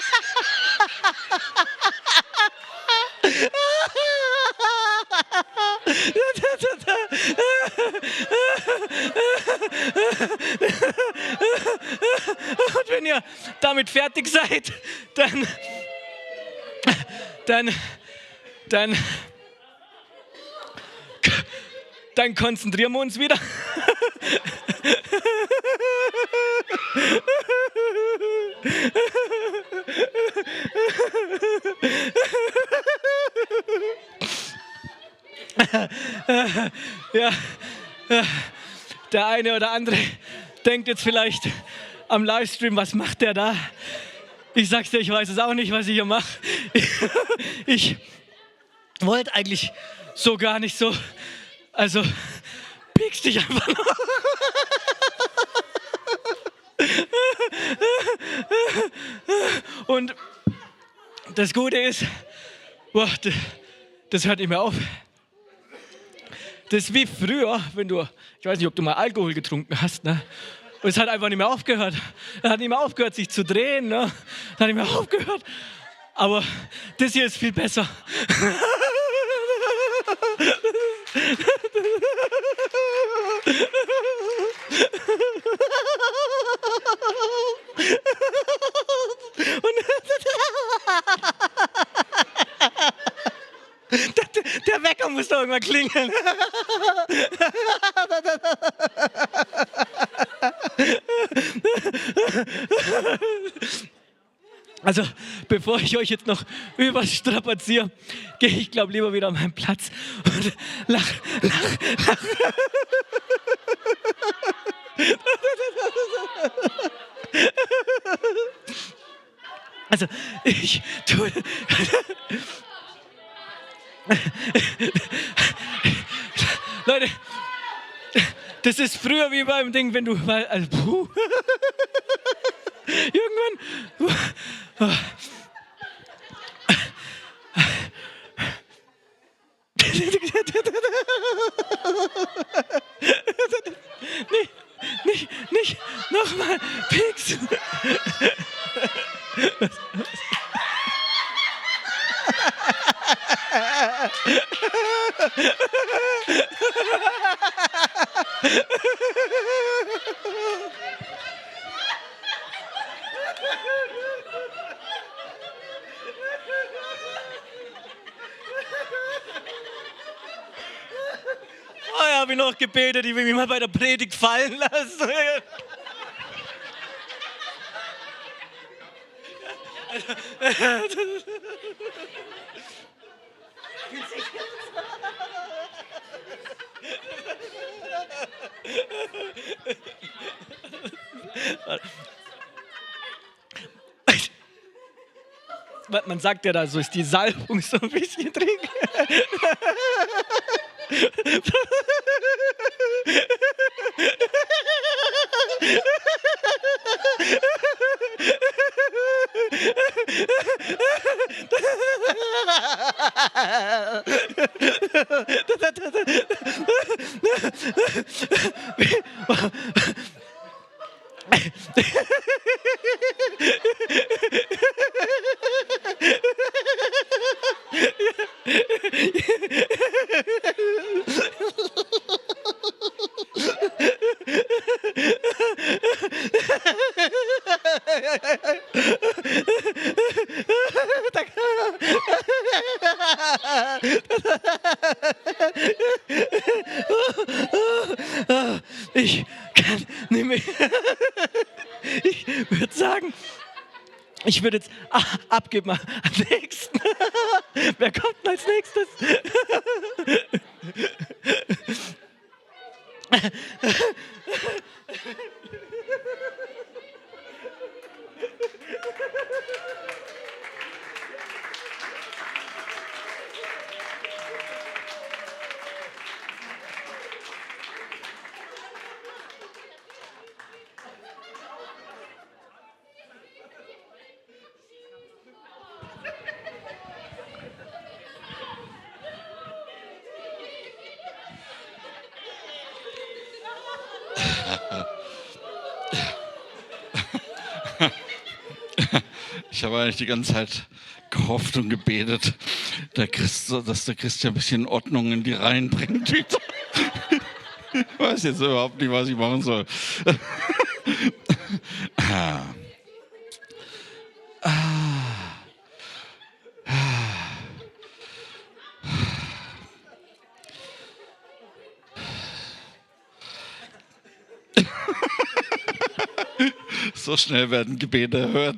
Und wenn ihr damit fertig seid, dann konzentrieren wir uns wieder. Ja, der eine oder andere denkt jetzt vielleicht am Livestream, was macht der da? Ich sag's dir, ich weiß es auch nicht, was ich hier mache. Ich wollte eigentlich so gar nicht so. Also, piekst dich einfach noch. Und das Gute ist, boah, das hört nicht mehr auf. Das ist wie früher, wenn du, ich weiß nicht, ob du mal Alkohol getrunken hast, ne? Und es hat einfach nicht mehr aufgehört. Es hat nicht mehr aufgehört, sich zu drehen, ne? Es hat nicht mehr aufgehört. Aber das hier ist viel besser. Der Wecker muss doch irgendwann klingeln. Also, bevor ich euch jetzt noch überstrapaziere, gehe ich, glaube lieber wieder an meinen Platz und lach. Also, ich tue... Leute, das ist früher wie beim Ding, wenn du... Also, irgendwann... Nicht nochmal pieksen. Vorher habe ich noch gebetet, ich will mich mal bei der Predigt fallen lassen. Man sagt ja da, so ist die Salbung so ein bisschen drin. Ich kann nicht mehr. Ich würde sagen, ich würde jetzt abgeben am nächsten. Wer kommt denn als nächstes? Ich habe eigentlich die ganze Zeit gehofft und gebetet, dass der Christ ja ein bisschen Ordnung in die Reihen bringt. Ich weiß jetzt überhaupt nicht, was ich machen soll. So schnell werden Gebete erhört.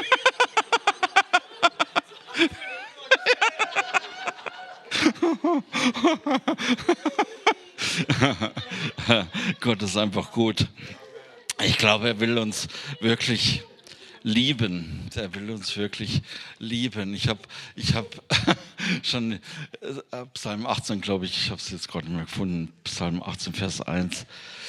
Gott ist einfach gut. Ich glaube, er will uns wirklich lieben. Er will uns wirklich lieben. Ich hab schon Psalm 18, glaube ich habe es jetzt gerade nicht mehr gefunden, Psalm 18, Vers 1.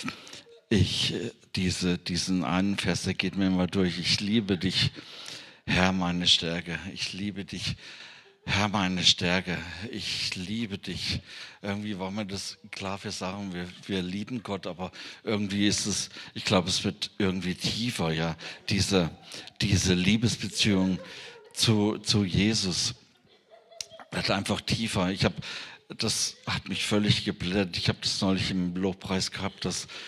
Diesen einen Vers, der geht mir immer durch. Ich liebe dich, Herr, meine Stärke. Ich liebe dich, Herr, meine Stärke. Ich liebe dich. Irgendwie wollen wir das, klar, wir sagen, wir lieben Gott, aber irgendwie ist es, ich glaube, es wird irgendwie tiefer, ja, diese Liebesbeziehung zu Jesus wird einfach tiefer. Das hat mich völlig geblättert. Ich habe das neulich im Lobpreis gehabt,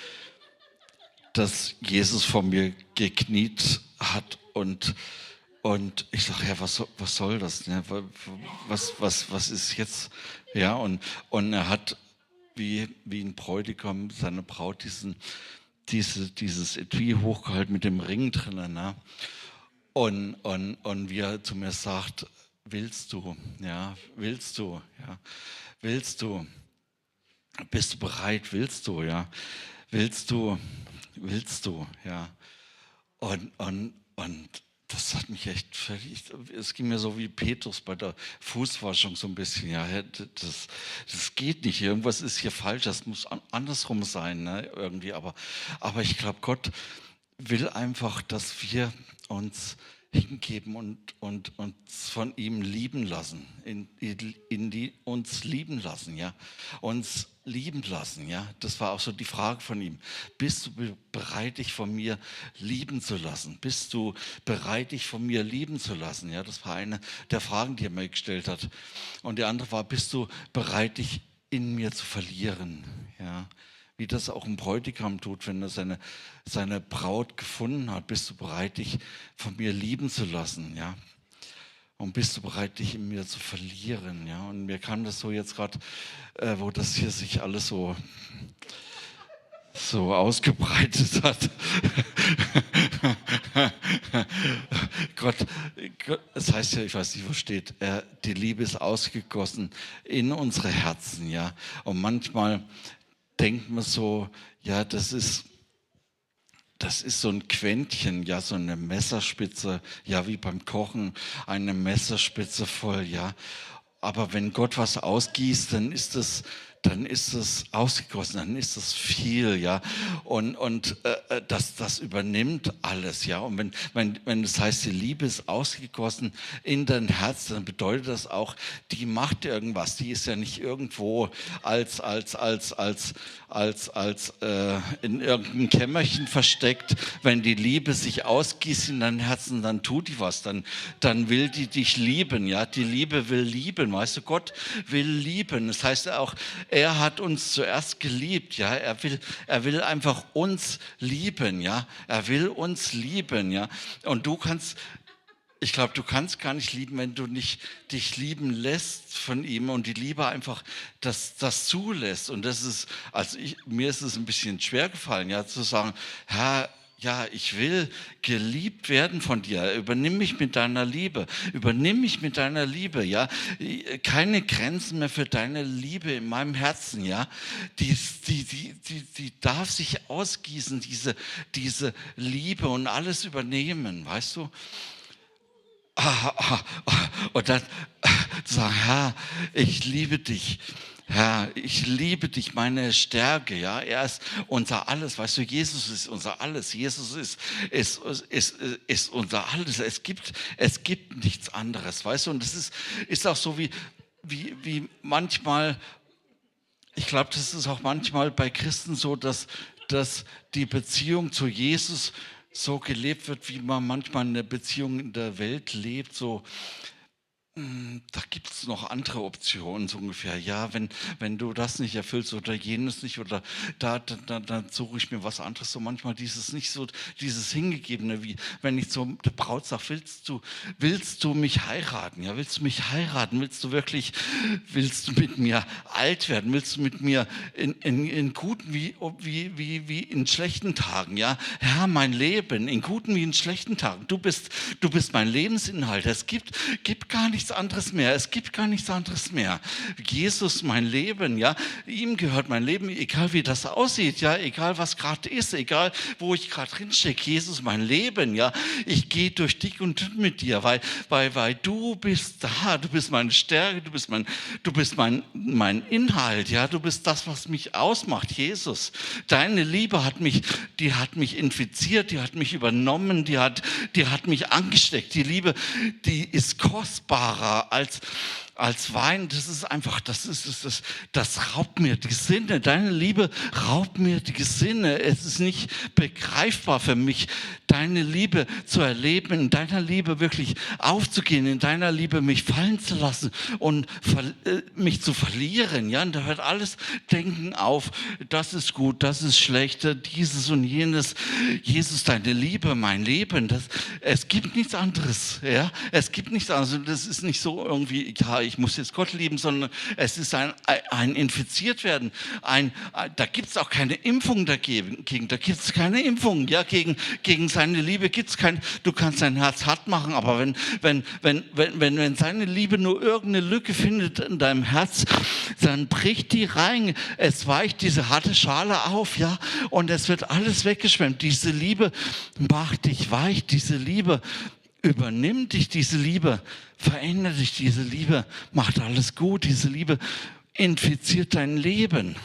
dass Jesus vor mir gekniet hat und ich sage, ja, was soll das? Ne? Was ist jetzt? Ja, und er hat wie ein Bräutigam seine Braut dieses Etui hochgehalten mit dem Ring drinnen. Ne? Und wie er zu mir sagt, willst du? Ja, willst du? Ja, willst du? Bist du bereit? Willst du? Ja, willst du? Ja. Und das hat mich echt völlig, es ging mir so wie Petrus bei der Fußwaschung so ein bisschen, ja, das geht nicht, irgendwas ist hier falsch, das muss andersrum sein, ne, irgendwie, aber ich glaube, Gott will einfach, dass wir uns hingeben und uns von ihm lieben lassen, uns lieben lassen, ja, uns lieben lassen, ja, das war auch so die Frage von ihm. Bist du bereit, dich von mir lieben zu lassen? Bist du bereit, dich von mir lieben zu lassen? Ja, das war eine der Fragen, die er mir gestellt hat. Und die andere war, bist du bereit, dich in mir zu verlieren? Ja, wie das auch ein Bräutigam tut, wenn er seine Braut gefunden hat. Bist du bereit, dich von mir lieben zu lassen? Ja? Und bist du bereit, dich in mir zu verlieren? Ja? Und mir kam das so jetzt gerade, wo das hier sich alles so ausgebreitet hat. Gott, es heißt ja, ich weiß nicht, wo steht, die Liebe ist ausgegossen in unsere Herzen. Ja? Und manchmal denkt man so, ja, das ist so ein Quäntchen, ja, so eine Messerspitze, ja, wie beim Kochen, eine Messerspitze voll, ja. Aber wenn Gott was ausgießt, dann ist es ausgegossen, dann ist es viel, ja. Und das übernimmt alles, ja. Und wenn das heißt, die Liebe ist ausgegossen in dein Herz, dann bedeutet das auch, die macht irgendwas. Die ist ja nicht irgendwo als in irgendeinem Kämmerchen versteckt. Wenn die Liebe sich ausgießt in dein Herzen, dann tut die was. Dann will die dich lieben, ja. Die Liebe will lieben, weißt du. Gott will lieben. Das heißt auch, er hat uns zuerst geliebt, ja. Er will einfach uns lieben, ja. Er will uns lieben, ja. Und ich glaube, du kannst gar nicht lieben, wenn du nicht dich lieben lässt von ihm und die Liebe einfach das zulässt. Und das ist, mir ist es ein bisschen schwer gefallen, ja, zu sagen, Herr, ja, ich will geliebt werden von dir. Übernimm mich mit deiner Liebe. Übernimm mich mit deiner Liebe, ja. Keine Grenzen mehr für deine Liebe in meinem Herzen, ja. Die darf sich ausgießen, diese Liebe und alles übernehmen, weißt du? Und dann sagen, Herr, ich liebe dich. Herr, ich liebe dich, meine Stärke, ja, er ist unser Alles, weißt du, Jesus ist unser Alles, Jesus ist unser Alles, es gibt nichts anderes, weißt du, und das ist auch so wie manchmal, ich glaube, das ist auch manchmal bei Christen so, dass die Beziehung zu Jesus so gelebt wird, wie man manchmal eine Beziehung in der Welt lebt, so da gibt es noch andere Optionen, so ungefähr. Ja, wenn du das nicht erfüllst oder jenes nicht oder dann suche ich mir was anderes. So manchmal dieses nicht so, dieses Hingegebene, wie wenn ich zur Braut sage, willst du mich heiraten? Ja, willst du mich heiraten? Willst du mit mir alt werden? Willst du mit mir in guten wie in schlechten Tagen? Ja, Herr, mein Leben, in guten wie in schlechten Tagen. Du bist mein Lebensinhalt. Es gibt gar nichts anderes mehr. Es gibt gar nichts anderes mehr. Jesus, mein Leben, ja, ihm gehört mein Leben, egal wie das aussieht, ja, egal was gerade ist, egal wo ich gerade drin stecke. Jesus, mein Leben, ja, ich gehe durch dick und dünn mit dir, weil du bist da, du bist meine Stärke, du bist mein Inhalt, ja, du bist das, was mich ausmacht, Jesus. Deine Liebe hat mich infiziert, die hat mich übernommen, die hat mich angesteckt. Die Liebe, die ist kostbarer als Wein. Das ist einfach, das raubt mir die Sinne. Deine Liebe raubt mir die Sinne. Es ist nicht begreifbar für mich, deine Liebe zu erleben, in deiner Liebe wirklich aufzugehen, in deiner Liebe mich fallen zu lassen und mich zu verlieren. Ja, und da hört alles Denken auf. Das ist gut, das ist schlecht, dieses und jenes. Jesus, deine Liebe, mein Leben. Es gibt nichts anderes. Ja, es gibt nichts anderes. Das ist nicht so irgendwie, ja, ich muss jetzt Gott lieben, sondern es ist ein Infiziertwerden. Da gibt es auch keine Impfung dagegen. Da gibt es keine Impfung. Ja, gegen seine Liebe gibt es keine. Du kannst dein Herz hart machen, aber wenn seine Liebe nur irgendeine Lücke findet in deinem Herz, dann bricht die rein. Es weicht diese harte Schale auf, ja, und es wird alles weggeschwemmt. Diese Liebe macht dich weich. Diese Liebe übernimmt dich, diese Liebe verändert dich, diese Liebe macht alles gut, diese Liebe infiziert dein Leben.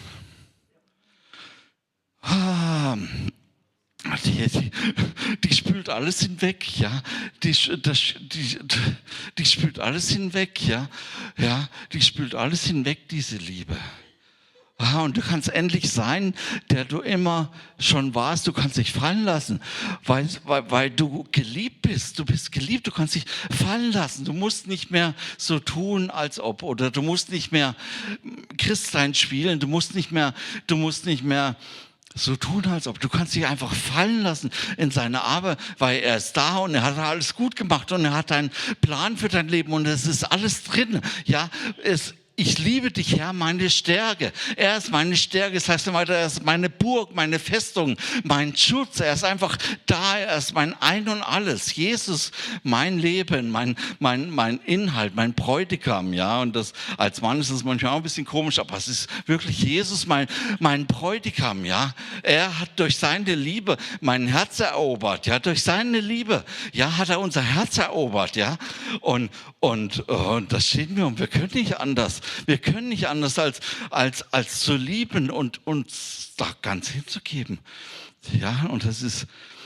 Die spült alles hinweg, ja. Die spült alles hinweg, ja. Ja, die spült alles hinweg, diese Liebe. Und du kannst endlich sein, der du immer schon warst. Du kannst dich fallen lassen, weil du geliebt bist. Du bist geliebt, du kannst dich fallen lassen. Du musst nicht mehr so tun, als ob. Oder du musst nicht mehr Christsein spielen. Du musst nicht mehr so tun, als ob. Du kannst dich einfach fallen lassen in seine Arme, weil er ist da und er hat alles gut gemacht und er hat einen Plan für dein Leben und es ist alles drin. Ja, ich liebe dich, Herr, meine Stärke. Er ist meine Stärke, das heißt weiter, er ist meine Burg, meine Festung, mein Schutz. Er ist einfach da, er ist mein Ein und Alles. Jesus, mein Leben, mein Inhalt, mein Bräutigam. Ja, und das als Mann ist es manchmal auch ein bisschen komisch, aber es ist wirklich Jesus, mein Bräutigam. Ja, er hat durch seine Liebe mein Herz erobert. Ja, durch seine Liebe, ja, hat er unser Herz erobert. Ja, und das steht mir und wir können nicht anders. Wir können nicht anders als zu lieben und uns da ganz hinzugeben. Ja, und das ist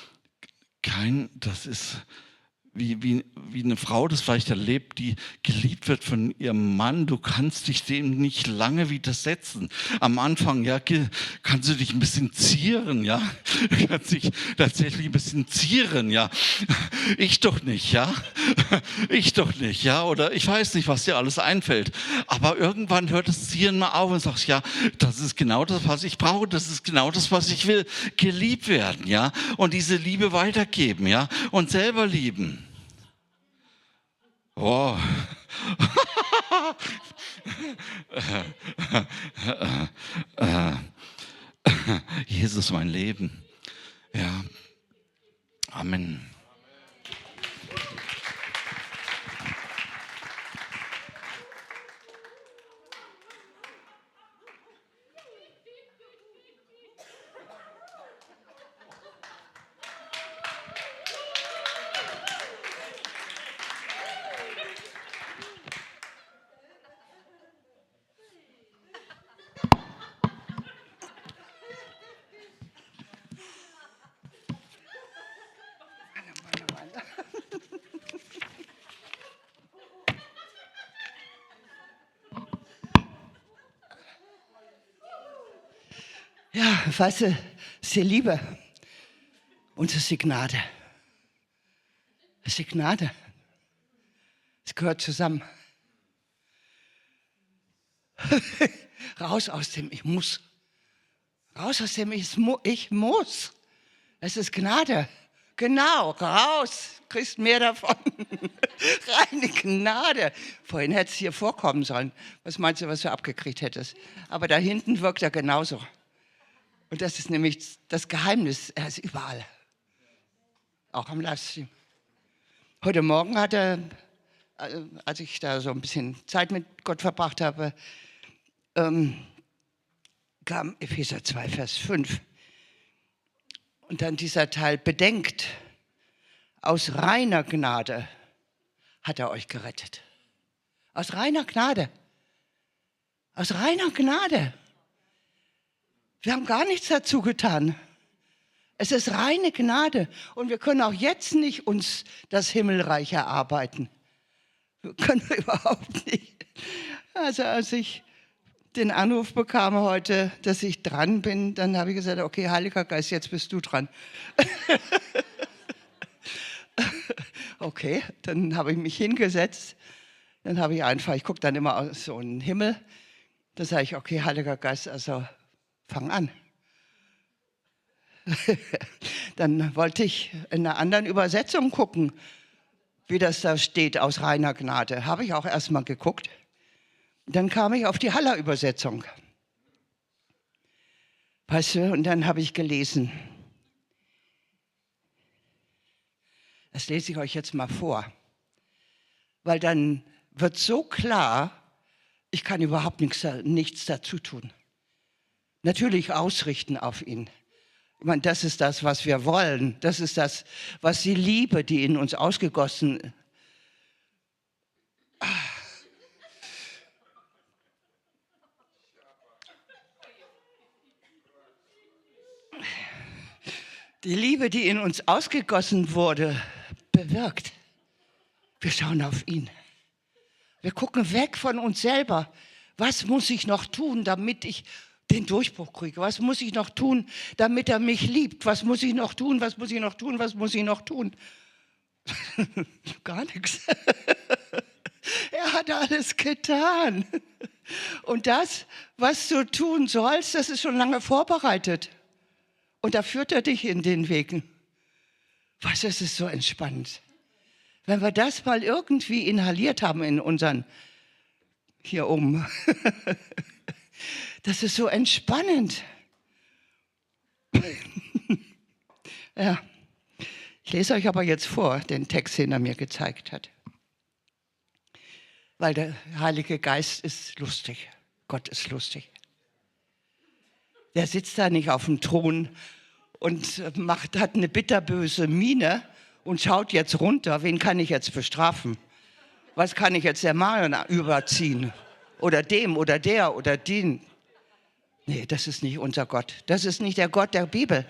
wie eine Frau das vielleicht erlebt, die geliebt wird von ihrem Mann. Du kannst dich dem nicht lange widersetzen. Am Anfang, ja, kannst du dich ein bisschen zieren, ja. Du kannst dich tatsächlich ein bisschen zieren, ja. Ich doch nicht, ja. Ich doch nicht, ja. Oder ich weiß nicht, was dir alles einfällt. Aber irgendwann hört das Zieren mal auf und sagst, ja, das ist genau das, was ich brauche. Das ist genau das, was ich will. Geliebt werden, ja. Und diese Liebe weitergeben, ja. Und selber lieben. Oh. Jesus, mein Leben. Ja. Amen. Ja, weißt du, ist die Liebe. Und es ist die Gnade. Es ist die Gnade. Es gehört zusammen. Raus aus dem Ich muss. Raus aus dem Ich muss. Es ist Gnade. Genau, raus. Kriegst mehr davon. Reine Gnade. Vorhin hättest du hier vorkommen sollen. Was meinst du, was du abgekriegt hättest? Aber da hinten wirkt er genauso. Und das ist nämlich das Geheimnis. Er ist überall. Auch am Livestream. Heute Morgen hat er, als ich da so ein bisschen Zeit mit Gott verbracht habe, kam Epheser 2, Vers 5. Und dann dieser Teil, bedenkt, aus reiner Gnade hat er euch gerettet. Aus reiner Gnade. Aus reiner Gnade. Wir haben gar nichts dazu getan. Es ist reine Gnade. Und wir können auch jetzt nicht uns das Himmelreich erarbeiten. Können wir überhaupt nicht. Also als ich den Anruf bekam heute, dass ich dran bin, dann habe ich gesagt, okay, Heiliger Geist, jetzt bist du dran. Okay, dann habe ich mich hingesetzt. Dann habe ich einfach, ich gucke dann immer aus so in den Himmel. Da sage ich, okay, Heiliger Geist, also fang an. Dann wollte ich in einer anderen Übersetzung gucken, wie das da steht, aus reiner Gnade. Habe ich auch erst mal geguckt. Dann kam ich auf die Haller-Übersetzung. Weißt du, und dann habe ich gelesen. Das lese ich euch jetzt mal vor. Weil dann wird so klar, ich kann überhaupt nichts dazu tun. Natürlich ausrichten auf ihn. Ich meine, das ist das, was wir wollen. Das ist das, was die Liebe, die in uns ausgegossen ist. Die Liebe, die in uns ausgegossen wurde, bewirkt. Wir schauen auf ihn. Wir gucken weg von uns selber. Was muss ich noch tun, damit ich den Durchbruch kriege? Was muss ich noch tun, damit er mich liebt? Was muss ich noch tun? Was muss ich noch tun? Was muss ich noch tun? Gar nichts. Er hat alles getan. Und das, was du tun sollst, das ist schon lange vorbereitet. Und da führt er dich in den Wegen. Was, es ist so entspannend. Wenn wir das mal irgendwie inhaliert haben in unseren, hier oben. Das ist so entspannend. Ja. Ich lese euch aber jetzt vor, den Text, den er mir gezeigt hat. Weil der Heilige Geist ist lustig. Gott ist lustig. Der sitzt da nicht auf dem Thron und hat eine bitterböse Miene und schaut jetzt runter. Wen kann ich jetzt bestrafen? Was kann ich jetzt der Marion überziehen? Oder dem oder der oder den? Nee, das ist nicht unser Gott. Das ist nicht der Gott der Bibel.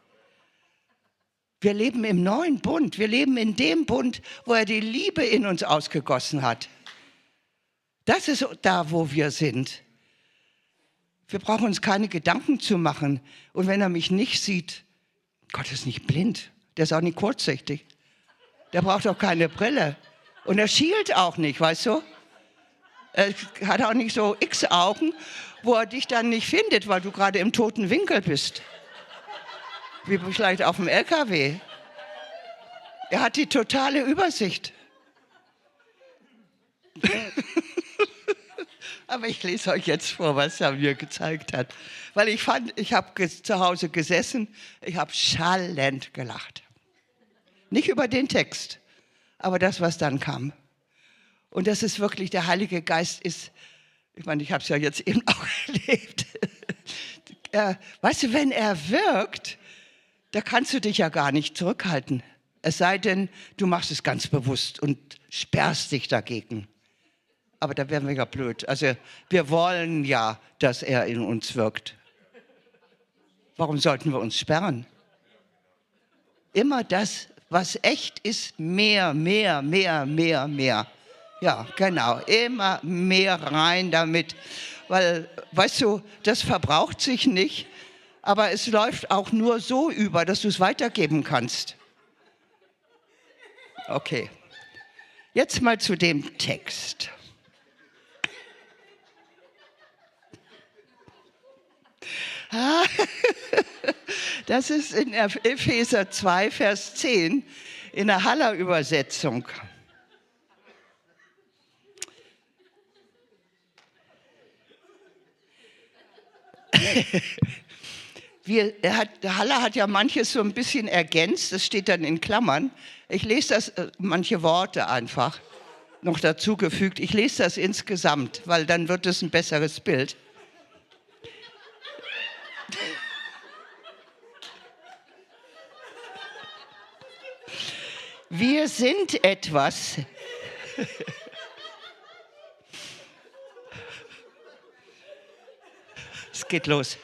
Wir leben im neuen Bund. Wir leben in dem Bund, wo er die Liebe in uns ausgegossen hat. Das ist da, wo wir sind. Wir brauchen uns keine Gedanken zu machen. Und wenn er mich nicht sieht, Gott ist nicht blind. Der ist auch nicht kurzsichtig. Der braucht auch keine Brille. Und er schielt auch nicht, weißt du? Er hat auch nicht so X-Augen, wo er dich dann nicht findet, weil du gerade im toten Winkel bist. Wie vielleicht auf dem LKW. Er hat die totale Übersicht. Aber ich lese euch jetzt vor, was er mir gezeigt hat. Weil ich habe zu Hause gesessen, ich habe schallend gelacht. Nicht über den Text, aber das, was dann kam. Und das ist wirklich, der Heilige Geist ist, ich meine, ich habe es ja jetzt eben auch erlebt. Weißt du, wenn er wirkt, da kannst du dich ja gar nicht zurückhalten. Es sei denn, du machst es ganz bewusst und sperrst dich dagegen. Aber da wären wir ja blöd. Also wir wollen ja, dass er in uns wirkt. Warum sollten wir uns sperren? Immer das, was echt ist, mehr. Ja, genau, immer mehr rein damit. Weil, weißt du, das verbraucht sich nicht. aber es läuft auch nur so über, dass du es weitergeben kannst. Okay, jetzt mal zu dem Text. Das ist in Epheser 2, Vers 10 in der Haller-Übersetzung. Der Haller hat ja manches so ein bisschen ergänzt, das steht dann in Klammern. Ich lese das, manche Worte einfach noch dazugefügt. Ich lese das insgesamt, weil dann wird es ein besseres Bild. Wir sind etwas. Es geht los.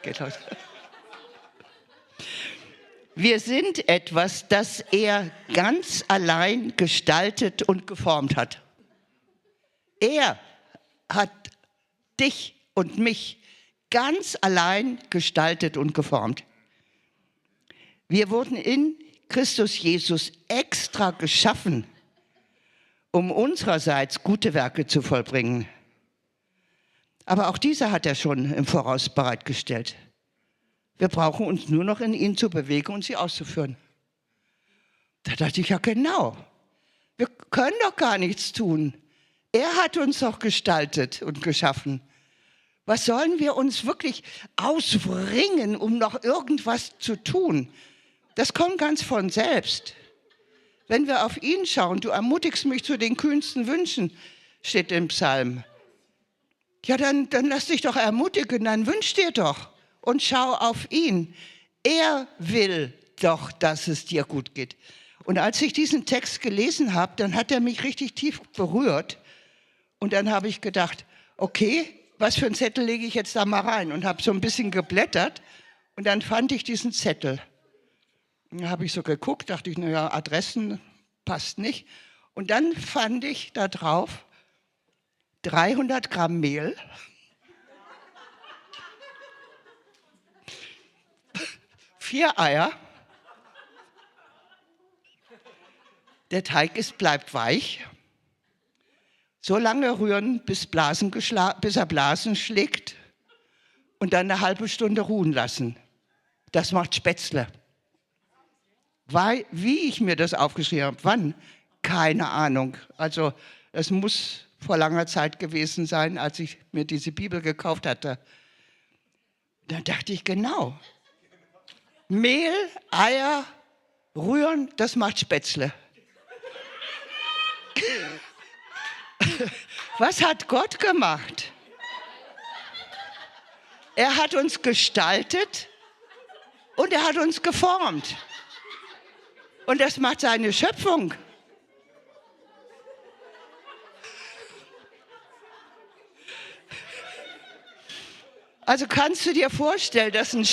Wir sind etwas, das er ganz allein gestaltet und geformt hat. Er hat dich und mich ganz allein gestaltet und geformt. Wir wurden in Christus Jesus extra geschaffen, um unsererseits gute Werke zu vollbringen. Aber auch diese hat er schon im Voraus bereitgestellt. Wir brauchen uns nur noch in ihn zu bewegen und sie auszuführen. Da dachte ich, ja genau, wir können doch gar nichts tun. Er hat uns doch gestaltet und geschaffen. Was sollen wir uns wirklich ausbringen, um noch irgendwas zu tun? Das kommt ganz von selbst. Wenn wir auf ihn schauen, du ermutigst mich zu den kühnsten Wünschen, steht im Psalm. Ja, dann lass dich doch ermutigen, dann wünsch dir doch und schau auf ihn. Er will doch, dass es dir gut geht. Und als ich diesen Text gelesen habe, dann hat er mich richtig tief berührt. Und dann habe ich gedacht, okay, was für einen Zettel lege ich jetzt da mal rein? Und habe so ein bisschen geblättert und dann fand ich diesen Zettel. Dann habe ich so geguckt, dachte ich, naja, Adressen passt nicht. Und dann fand ich da drauf 300 Gramm Mehl, 4 Eier. Der Teig bleibt weich. So lange rühren, bis er Blasen schlägt und dann eine halbe Stunde ruhen lassen. Das macht Spätzle. Wie ich mir das aufgeschrieben habe, wann? Keine Ahnung. Also es muss vor langer Zeit gewesen sein, als ich mir diese Bibel gekauft hatte. Dann dachte ich, genau. Mehl, Eier, rühren, das macht Spätzle. Was hat Gott gemacht? Er hat uns gestaltet und er hat uns geformt. Und das macht seine Schöpfung. Also kannst du dir vorstellen, dass ein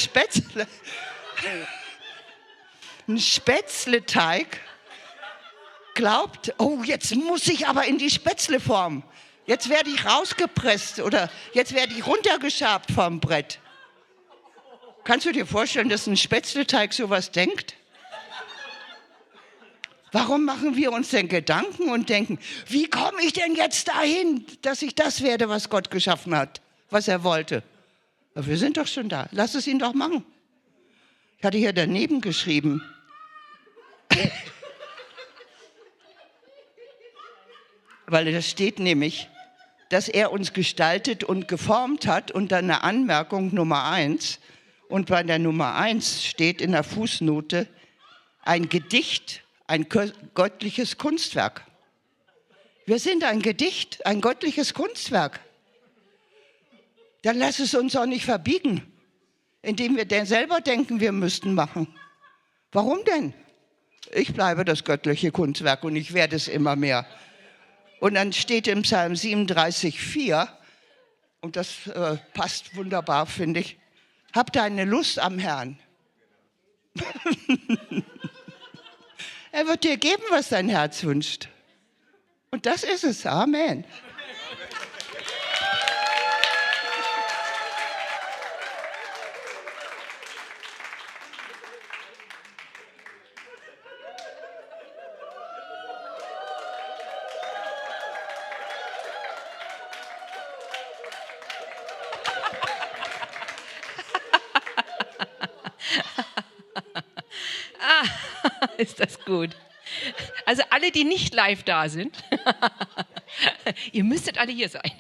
Spätzleteig glaubt, oh, jetzt muss ich aber in die Spätzleform. Jetzt werde ich rausgepresst oder jetzt werde ich runtergeschabt vom Brett. Kannst du dir vorstellen, dass ein Spätzleteig sowas denkt? Warum machen wir uns denn Gedanken und denken, wie komme ich denn jetzt dahin, dass ich das werde, was Gott geschaffen hat, was er wollte? Aber wir sind doch schon da. Lass es ihn doch machen. Ich hatte hier daneben geschrieben. Weil da steht nämlich, dass er uns gestaltet und geformt hat und dann eine Anmerkung Nummer 1. Und bei der Nummer 1 steht in der Fußnote ein Gedicht, ein göttliches Kunstwerk. Wir sind ein Gedicht, ein göttliches Kunstwerk. Dann lass es uns auch nicht verbiegen, indem wir selber denken, wir müssten machen. Warum denn? Ich bleibe das göttliche Kunstwerk und ich werde es immer mehr. Und dann steht im Psalm 37,4, und das passt wunderbar, finde ich, hab deine Lust am Herrn. Er wird dir geben, was dein Herz wünscht. Und das ist es. Amen. Ist das gut? Also alle, die nicht live da sind, ihr müsstet alle hier sein.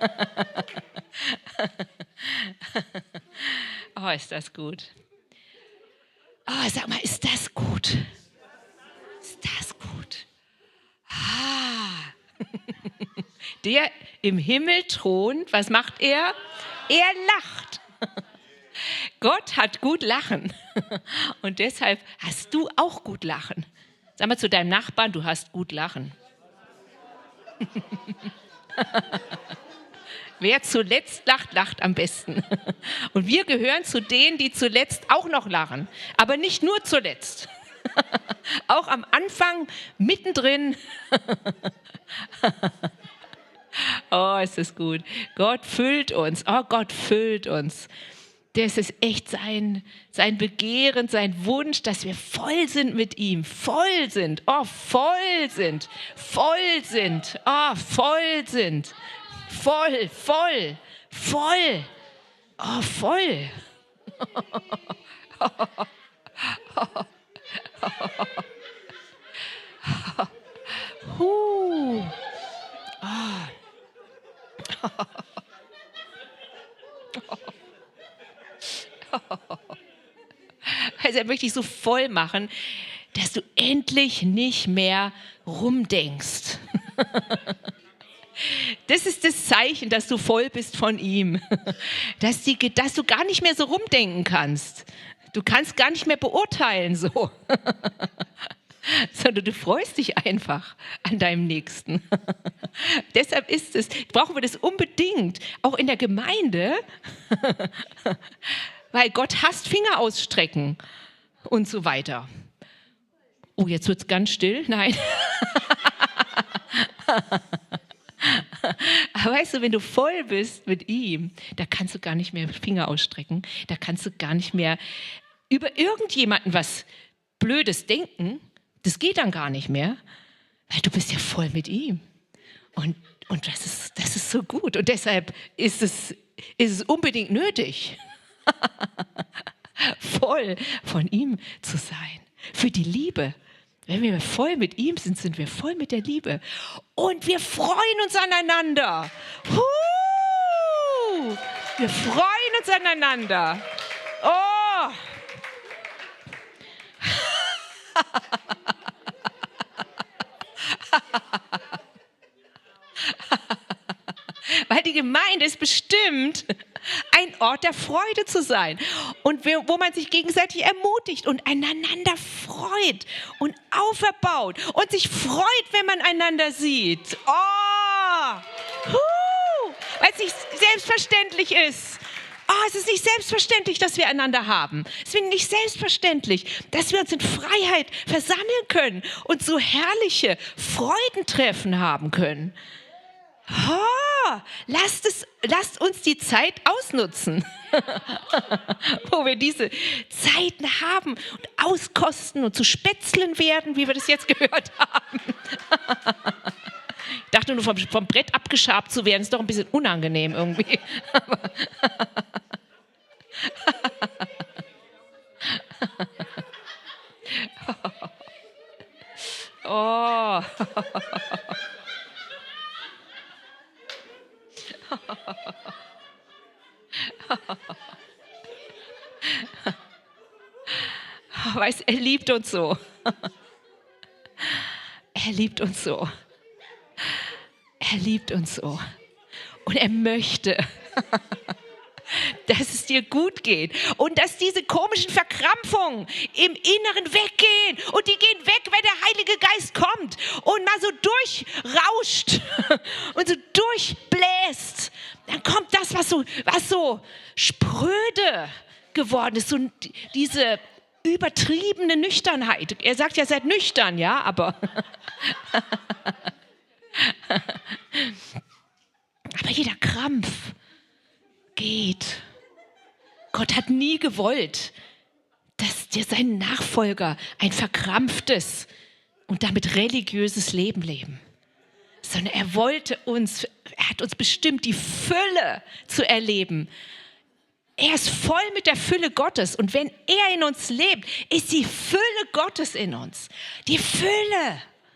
Oh, ist das gut. Oh, sag mal, ist das gut? Ist das gut? Ah. Der im Himmel thront, was macht er? Er lacht. Gott hat gut Lachen. Und deshalb hast du auch gut Lachen. Sag mal zu deinem Nachbarn, du hast gut Lachen. Wer zuletzt lacht, lacht am besten. Und wir gehören zu denen, die zuletzt auch noch lachen. Aber nicht nur zuletzt. Auch am Anfang, mittendrin. Oh, ist das gut. Gott füllt uns. Oh, Gott füllt uns. Das ist echt sein Begehren, sein Wunsch, dass wir voll sind mit ihm. Voll sind. Oh, voll sind. Voll sind. Oh, voll sind. Voll, voll, voll. Oh, voll. Also er möchte dich so voll machen, dass du endlich nicht mehr rumdenkst. Das ist das Zeichen, dass du voll bist von ihm. Dass du gar nicht mehr so rumdenken kannst. Du kannst gar nicht mehr beurteilen so. Sondern du freust dich einfach an deinem Nächsten. Deshalb brauchen wir das unbedingt, auch in der Gemeinde, weil Gott hasst Finger ausstrecken und so weiter. Oh, jetzt wird es ganz still. Nein. Aber weißt du, wenn du voll bist mit ihm, da kannst du gar nicht mehr Finger ausstrecken, da kannst du gar nicht mehr über irgendjemanden was Blödes denken. Das geht dann gar nicht mehr, weil du bist ja voll mit ihm. Und das ist so gut. Und deshalb ist es unbedingt nötig, voll von ihm zu sein. Für die Liebe. Wenn wir voll mit ihm sind, sind wir voll mit der Liebe. Und wir freuen uns aneinander. Wir freuen uns aneinander. Oh! Weil die Gemeinde ist bestimmt, ein Ort der Freude zu sein und wo man sich gegenseitig ermutigt und einander freut und auferbaut und sich freut, wenn man einander sieht. Oh! Weil es nicht selbstverständlich ist. Oh, es ist nicht selbstverständlich, dass wir einander haben. Es ist nicht selbstverständlich, dass wir uns in Freiheit versammeln können und so herrliche Freudentreffen haben können. Oh, lasst uns die Zeit ausnutzen, wo wir diese Zeiten haben und auskosten und zu Spätzlen werden, wie wir das jetzt gehört haben. Ich dachte nur, vom Brett abgeschabt zu werden, ist doch ein bisschen unangenehm irgendwie. Oh. Weißt, er liebt uns so. Er liebt uns so. Er liebt uns so. Und er möchte, dass es dir gut geht und dass diese komischen Verkrampfungen im Inneren weggehen. Und die gehen weg, wenn der Heilige Geist kommt und mal so durchrauscht und so durchbläst. Dann kommt das, was so spröde geworden ist, so diese übertriebene Nüchternheit. Er sagt ja, seid nüchtern, ja, aber jeder Krampf geht. Gott hat nie gewollt, dass sein Nachfolger ein verkrampftes und damit religiöses Leben leben. Sondern er hat uns bestimmt, die Fülle zu erleben. Er ist voll mit der Fülle Gottes. Und wenn er in uns lebt, ist die Fülle Gottes in uns. Die Fülle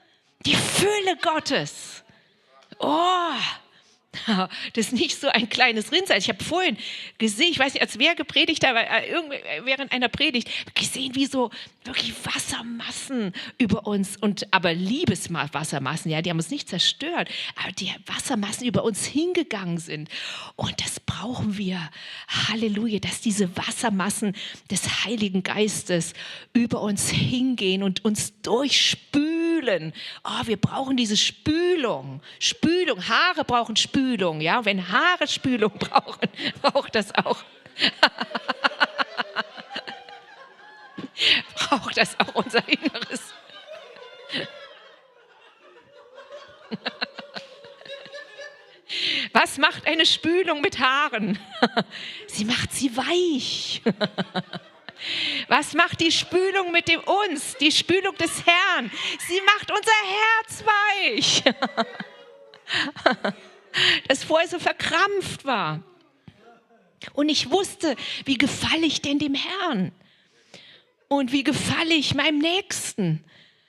Gottes. Oh, das ist nicht so ein kleines Rinnsal. Ich habe vorhin gesehen, ich weiß nicht, als wer gepredigt hat, während einer Predigt, gesehen, wie so wirklich Wassermassen über uns, aber Liebeswassermassen, ja, die haben uns nicht zerstört, aber die Wassermassen über uns hingegangen sind. Und das brauchen wir, Halleluja, dass diese Wassermassen des Heiligen Geistes über uns hingehen und uns durchspülen. Oh, wir brauchen diese Spülung. Haare brauchen Spülung, ja. Wenn Haare Spülung brauchen, braucht das auch. Braucht das auch unser Inneres. Was macht eine Spülung mit Haaren? Sie macht sie weich. Was macht die Spülung mit uns? Die Spülung des Herrn. Sie macht unser Herz weich. Das vorher so verkrampft war. Und ich wusste, wie gefalle ich denn dem Herrn? Und wie gefalle ich meinem Nächsten?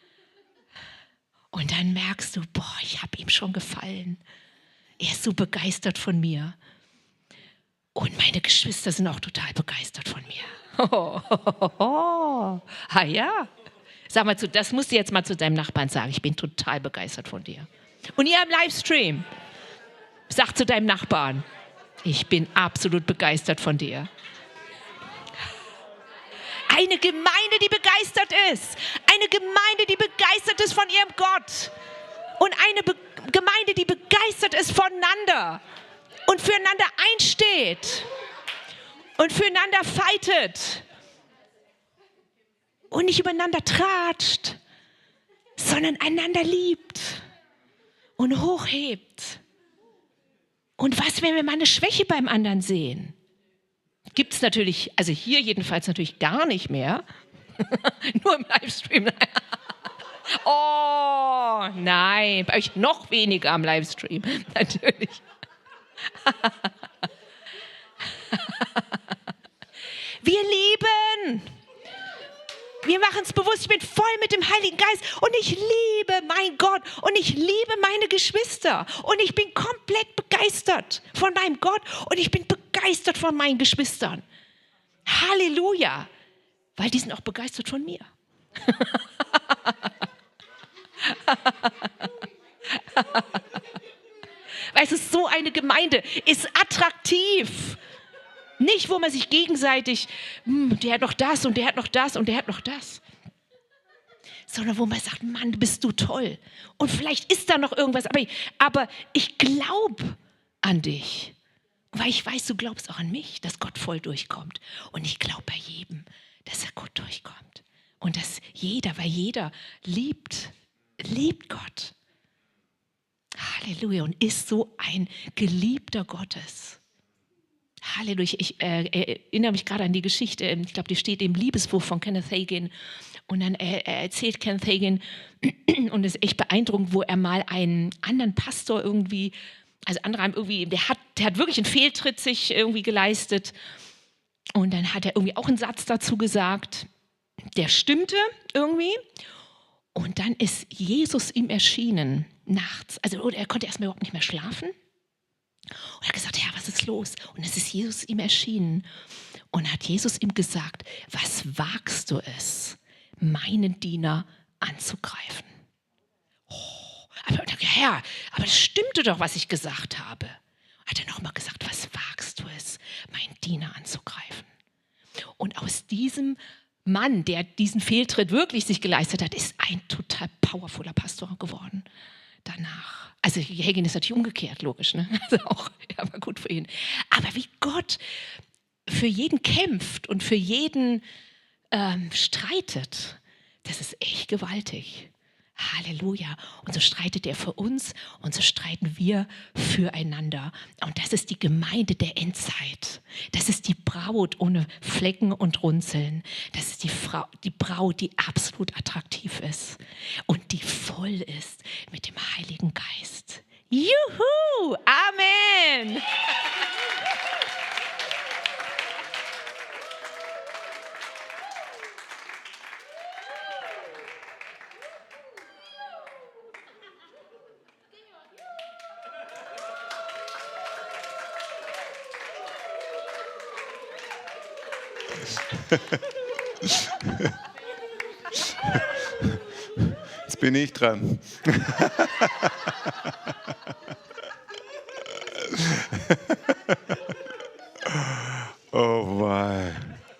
Und dann merkst du, ich habe ihm schon gefallen. Er ist so begeistert von mir. Und meine Geschwister sind auch total begeistert von mir. Ja. Sag mal, das musst du jetzt mal zu deinem Nachbarn sagen. Ich bin total begeistert von dir. Und ihr im Livestream, sag zu deinem Nachbarn, ich bin absolut begeistert von dir. Eine Gemeinde, die begeistert ist. Eine Gemeinde, die begeistert ist von ihrem Gott. Und eine Gemeinde, die begeistert ist voneinander und füreinander einsteht und füreinander fightet und nicht übereinander tratscht, sondern einander liebt und hochhebt. Und was, wenn wir mal eine Schwäche beim anderen sehen? Gibt es natürlich, also hier jedenfalls natürlich gar nicht mehr. Nur im Livestream. Oh, nein, bei euch noch weniger am Livestream. Natürlich. Wir lieben. Wir machen es bewusst, ich bin voll mit dem Heiligen Geist und ich liebe mein Gott und ich liebe meine Geschwister und ich bin komplett begeistert von meinem Gott und ich bin begeistert von meinen Geschwistern. Halleluja, weil die sind auch begeistert von mir. Weißt du, so eine Gemeinde ist attraktiv. Nicht, wo man sich gegenseitig, der hat noch das und der hat noch das und der hat noch das. Sondern wo man sagt, Mann, bist du toll. Und vielleicht ist da noch irgendwas, aber ich glaube an dich. Weil ich weiß, du glaubst auch an mich, dass Gott voll durchkommt. Und ich glaube bei jedem, dass er gut durchkommt. Und dass weil jeder liebt Gott. Halleluja. Und ist so ein Geliebter Gottes. Halleluja. Ich erinnere mich gerade an die Geschichte, ich glaube, die steht im Liebesbuch von Kenneth Hagin. Und dann erzählt Kenneth Hagin, und es ist echt beeindruckend, wo er mal einen anderen Pastor irgendwie, also andere haben irgendwie, der hat wirklich einen Fehltritt sich irgendwie geleistet. Und dann hat er irgendwie auch einen Satz dazu gesagt, der stimmte irgendwie. Und dann ist Jesus ihm erschienen nachts. Also er konnte erstmal überhaupt nicht mehr schlafen. Und er hat gesagt, Herr, was ist los? Und es ist Jesus ihm erschienen. Und hat Jesus ihm gesagt, was wagst du es, meinen Diener anzugreifen? Aber Herr, aber das stimmte doch, was ich gesagt habe. Hat er nochmal gesagt, was wagst du es, meinen Diener anzugreifen? Und aus diesem Mann, der diesen Fehltritt wirklich sich geleistet hat, ist ein total powervoller Pastor geworden danach. Also Hagin ist natürlich umgekehrt, logisch, ne? Also auch, ja, war gut für ihn. Aber wie Gott für jeden kämpft und für jeden streitet, das ist echt gewaltig. Halleluja. Und so streitet er für uns und so streiten wir füreinander. Und das ist die Gemeinde der Endzeit. Das ist die Braut ohne Flecken und Runzeln. Das ist die Braut, die absolut attraktiv ist und die voll ist mit dem Heiligen Geist. Juhu! Amen! Jetzt bin ich dran. Oh mein.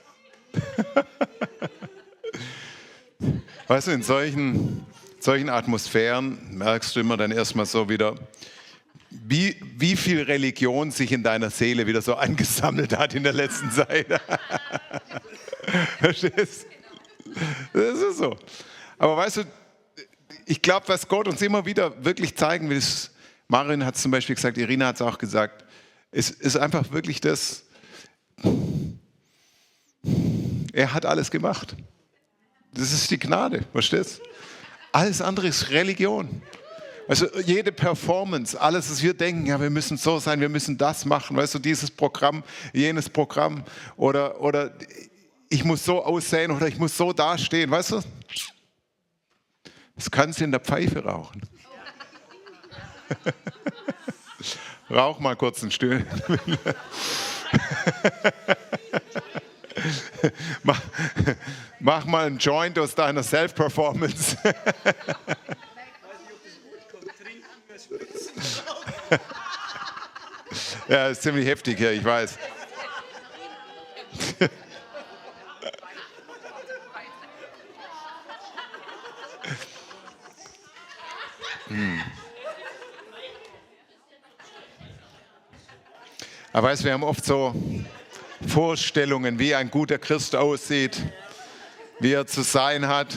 Weißt du, in solchen Atmosphären merkst du immer dann erstmal so wieder, wie viel Religion sich in deiner Seele wieder so angesammelt hat in der letzten Zeit. Verstehst du? Das ist so. Aber weißt du, ich glaube, was Gott uns immer wieder wirklich zeigen will, ist, Marin hat es zum Beispiel gesagt, Irina hat es auch gesagt, es ist einfach wirklich das, er hat alles gemacht. Das ist die Gnade, verstehst du? Alles andere ist Religion. Also jede Performance, alles, was wir denken, ja, wir müssen so sein, wir müssen das machen, weißt du, dieses Programm, jenes Programm oder ich muss so aussehen oder ich muss so dastehen, weißt du? Das kannst du in der Pfeife rauchen. Rauch mal kurz einen Stuhl. Mach mal einen Joint aus deiner Self-Performance. Ja, ist ziemlich heftig hier, ich weiß. Aber weißt, wir haben oft so Vorstellungen, wie ein guter Christ aussieht, wie er zu sein hat.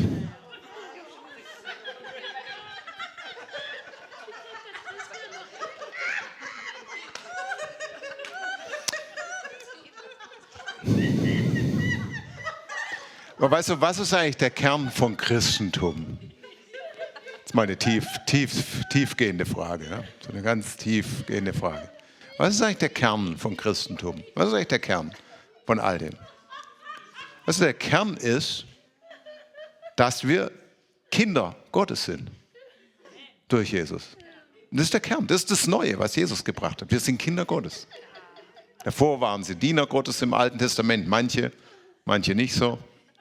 Aber weißt du, was ist eigentlich der Kern von Christentum? Das ist mal eine tiefgehende Frage, ja? So eine ganz tiefgehende Frage. Was ist eigentlich der Kern von Christentum? Was ist eigentlich der Kern von all dem? Also der Kern ist, dass wir Kinder Gottes sind. Durch Jesus. Und das ist der Kern. Das ist das Neue, was Jesus gebracht hat. Wir sind Kinder Gottes. Davor waren sie Diener Gottes im Alten Testament. Manche nicht so.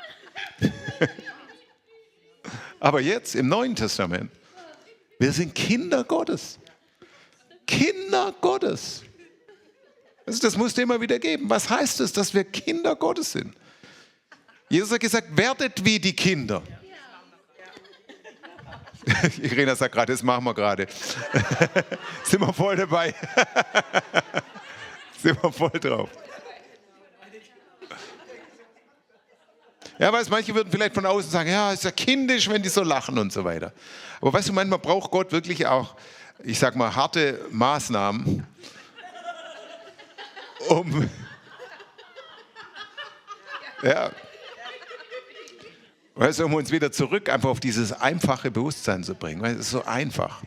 Aber jetzt im Neuen Testament, wir sind Kinder Gottes. Kinder Gottes. Also das musst du immer wieder geben. Was heißt es, dass wir Kinder Gottes sind? Jesus hat gesagt, werdet wie die Kinder. Irina sagt gerade, das machen wir gerade. Sind wir voll dabei. Sind wir voll drauf. Ja, weißt, manche würden vielleicht von außen sagen, ja, ist ja kindisch, wenn die so lachen und so weiter. Aber weißt du, manchmal braucht Gott wirklich auch, ich sag mal, harte Maßnahmen, um uns wieder zurück einfach auf dieses einfache Bewusstsein zu bringen. Weil es ist so einfach.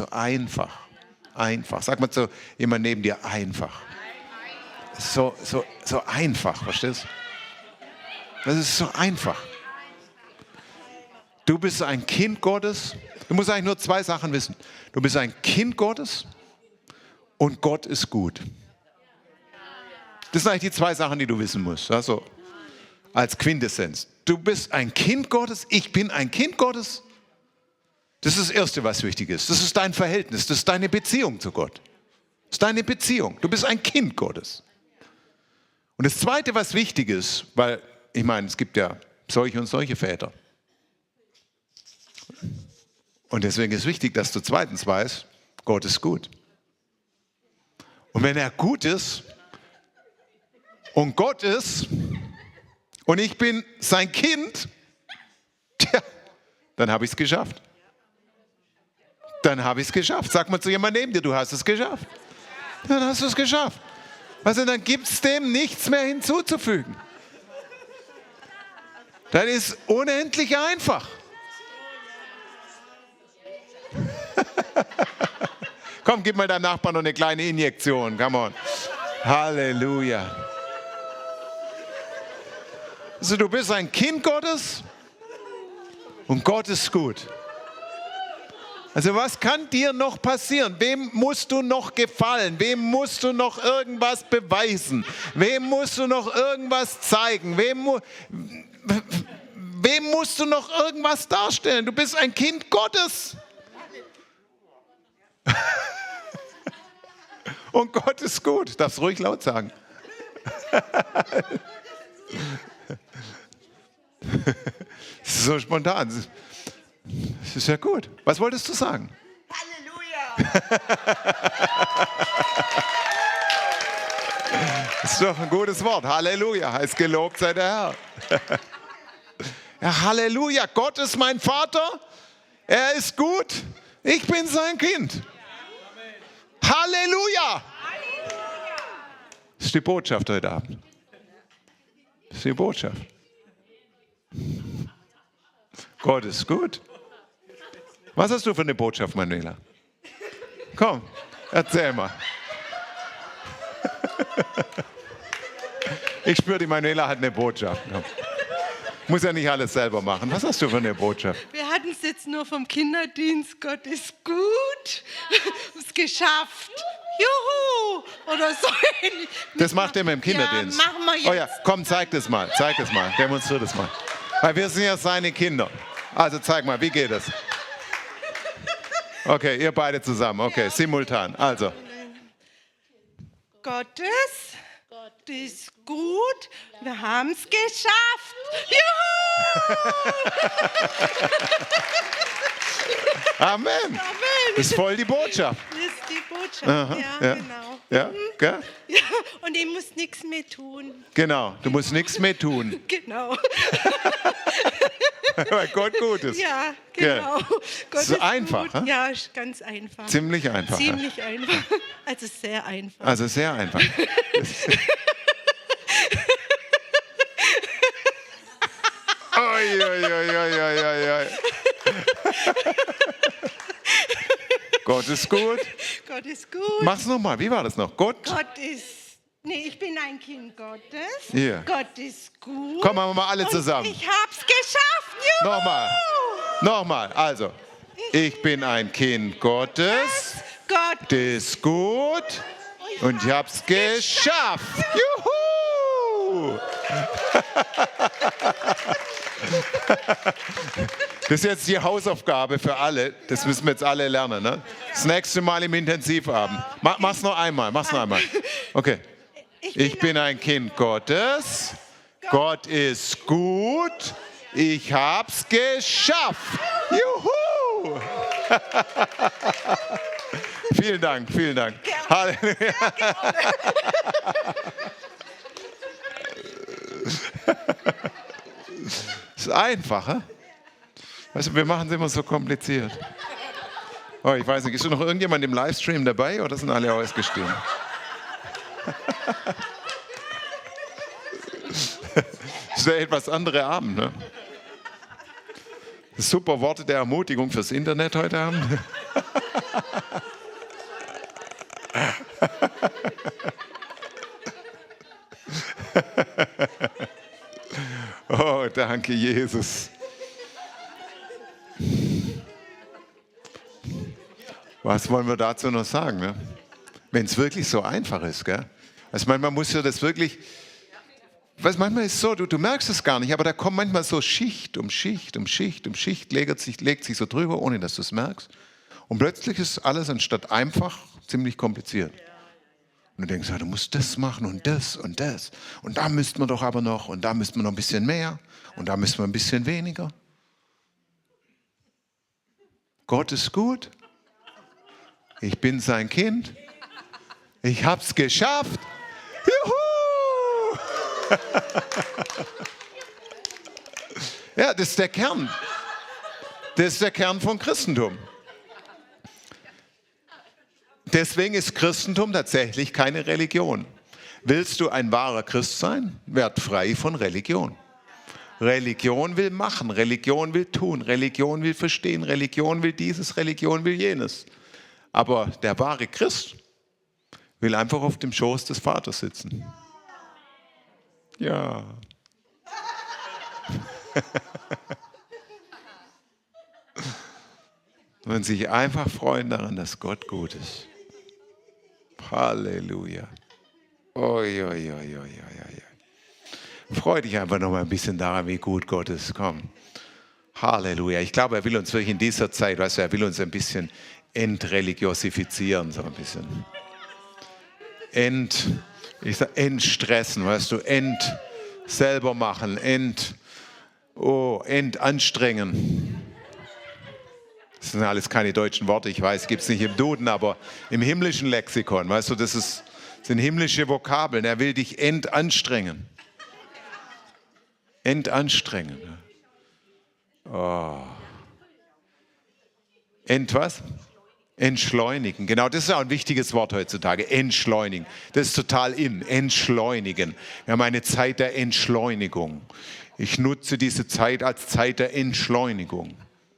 Sag mal zu jemand neben dir, einfach. So einfach, verstehst du? Das ist so einfach. Du bist ein Kind Gottes. Du musst eigentlich nur 2 Sachen wissen. Du bist ein Kind Gottes und Gott ist gut. Das sind eigentlich die 2 Sachen, die du wissen musst. Also als Quintessenz. Du bist ein Kind Gottes, ich bin ein Kind Gottes. Das ist das Erste, was wichtig ist. Das ist dein Verhältnis, das ist deine Beziehung zu Gott. Das ist deine Beziehung. Du bist ein Kind Gottes. Und das Zweite, was wichtig ist, weil ich meine, es gibt ja solche und solche Väter. Und deswegen ist wichtig, dass du zweitens weißt, Gott ist gut. Und wenn er gut ist und Gott ist und ich bin sein Kind, dann habe ich es geschafft. Dann habe ich es geschafft. Sag mal zu jemandem neben dir, du hast es geschafft. Dann hast du es geschafft. Also dann gibt es dem nichts mehr hinzuzufügen. Das ist unendlich einfach. Komm, gib mal deinem Nachbarn noch eine kleine Injektion. Come on. Halleluja. Also du bist ein Kind Gottes und Gott ist gut. Also was kann dir noch passieren? Wem musst du noch gefallen? Wem musst du noch irgendwas beweisen? Wem musst du noch irgendwas zeigen? Wem musst du noch irgendwas darstellen? Du bist ein Kind Gottes. Und Gott ist gut. Darfst ruhig laut sagen. Das ist so spontan. Das ist ja gut. Was wolltest du sagen? Halleluja! Das ist doch ein gutes Wort. Halleluja heißt gelobt sei der Herr. Ja, Halleluja. Gott ist mein Vater. Er ist gut. Ich bin sein Kind. Halleluja. Das ist die Botschaft heute Abend. Das ist die Botschaft. Gott ist gut. Was hast du für eine Botschaft, Manuela? Komm, erzähl mal. Ich spüre, die Manuela hat eine Botschaft. Komm. Muss ja nicht alles selber machen. Was hast du für eine Botschaft? Wir hatten es jetzt nur vom Kinderdienst. Gott ist gut. Es geschafft. Juhu! Oder so ähnlich. Das macht ihr mit dem Kinderdienst. Ja, machen wir jetzt. Oh ja, komm, zeig das mal. Zeig das mal. Demonstrier das mal. Weil wir sind ja seine Kinder. Also zeig mal, wie geht das? Okay, ihr beide zusammen. Okay, simultan. Also. Gott ist gut. Wir haben es geschafft. Juhu! Amen. Das ist voll die Botschaft. Das ist die Botschaft. Aha, ja, ja. genau. Ja, gell? Ja, und ich muss nichts mehr tun. Genau, du musst nichts mehr tun, Genau. weil Gott gut ist. Ja, Gell? genau. Gott Ist einfach, gut. hä? Ja, ist ganz einfach. Ziemlich einfach. Ja. Ziemlich einfach. Also sehr einfach. Also sehr einfach. Oi, oi, oi, oi, oi, oi. Gott ist gut. Gott ist gut. Mach's nochmal. Wie war das noch? Gott? Gott ist. Nee, ich bin ein Kind Gottes. Hier. Gott ist gut. Komm, machen wir mal alle Und zusammen. ich hab's geschafft. Juhu! Nochmal. Nochmal. Also, ich bin ein Kind Gottes. Gott ist gut. Und ich hab's geschafft. Juhu! Das ist jetzt die Hausaufgabe für alle. Das müssen wir jetzt alle lernen. Ne? Das nächste Mal im Intensivabend. Mach's noch einmal. Mach's noch einmal. Okay. Ich bin ein Kind Gottes. Gott ist gut. Ich hab's geschafft. Juhu! Vielen Dank, vielen Dank. Halleluja. Das ist einfach, hä? Weißt du, wir machen es immer so kompliziert. Oh, ich weiß nicht, ist noch irgendjemand im Livestream dabei oder sind alle ausgestiegen? Das ist der etwas andere Abend, ne? Super Worte der Ermutigung fürs Internet heute Abend. Oh, danke, Jesus. Was wollen wir dazu noch sagen? Ne? Wenn es wirklich so einfach ist, gell? Also manchmal muss ja das wirklich, weißt, manchmal ist es so, du merkst es gar nicht, aber da kommt manchmal so Schicht um Schicht um Schicht um Schicht, legt sich so drüber, ohne dass du es merkst. Und plötzlich ist alles anstatt einfach ziemlich kompliziert. Und du denkst, ja, du musst das machen und das und das. Und da müssten wir doch aber noch und da müssten wir noch ein bisschen mehr und da müssen wir ein bisschen weniger. Gott ist gut. Ich bin sein Kind. Ich hab's geschafft. Juhu! Ja, das ist der Kern. Das ist der Kern von Christentum. Deswegen ist Christentum tatsächlich keine Religion. Willst du ein wahrer Christ sein? Werd frei von Religion. Religion will machen, Religion will tun, Religion will verstehen, Religion will dieses, Religion will jenes. Aber der wahre Christ will einfach auf dem Schoß des Vaters sitzen. Ja. Und sich einfach freuen daran, dass Gott gut ist. Halleluja. Oi, oi, oi, oi, oi, oi. Freu dich einfach noch mal ein bisschen daran, wie gut Gott ist. Komm. Halleluja. Ich glaube, er will uns wirklich in dieser Zeit, weißt du, er will uns ein bisschen entreligiosifizieren, so ein bisschen. Entstressen, weißt du, selber machen, entanstrengen. Das sind alles keine deutschen Worte, ich weiß, gibt es nicht im Duden, aber im himmlischen Lexikon, weißt du, sind himmlische Vokabeln. Er will dich entanstrengen. Entanstrengen. Oh. Was? Entschleunigen. Genau, das ist auch ein wichtiges Wort heutzutage. Entschleunigen. Das ist total in. Entschleunigen. Wir haben eine Zeit der Entschleunigung. Ich nutze diese Zeit als Zeit der Entschleunigung.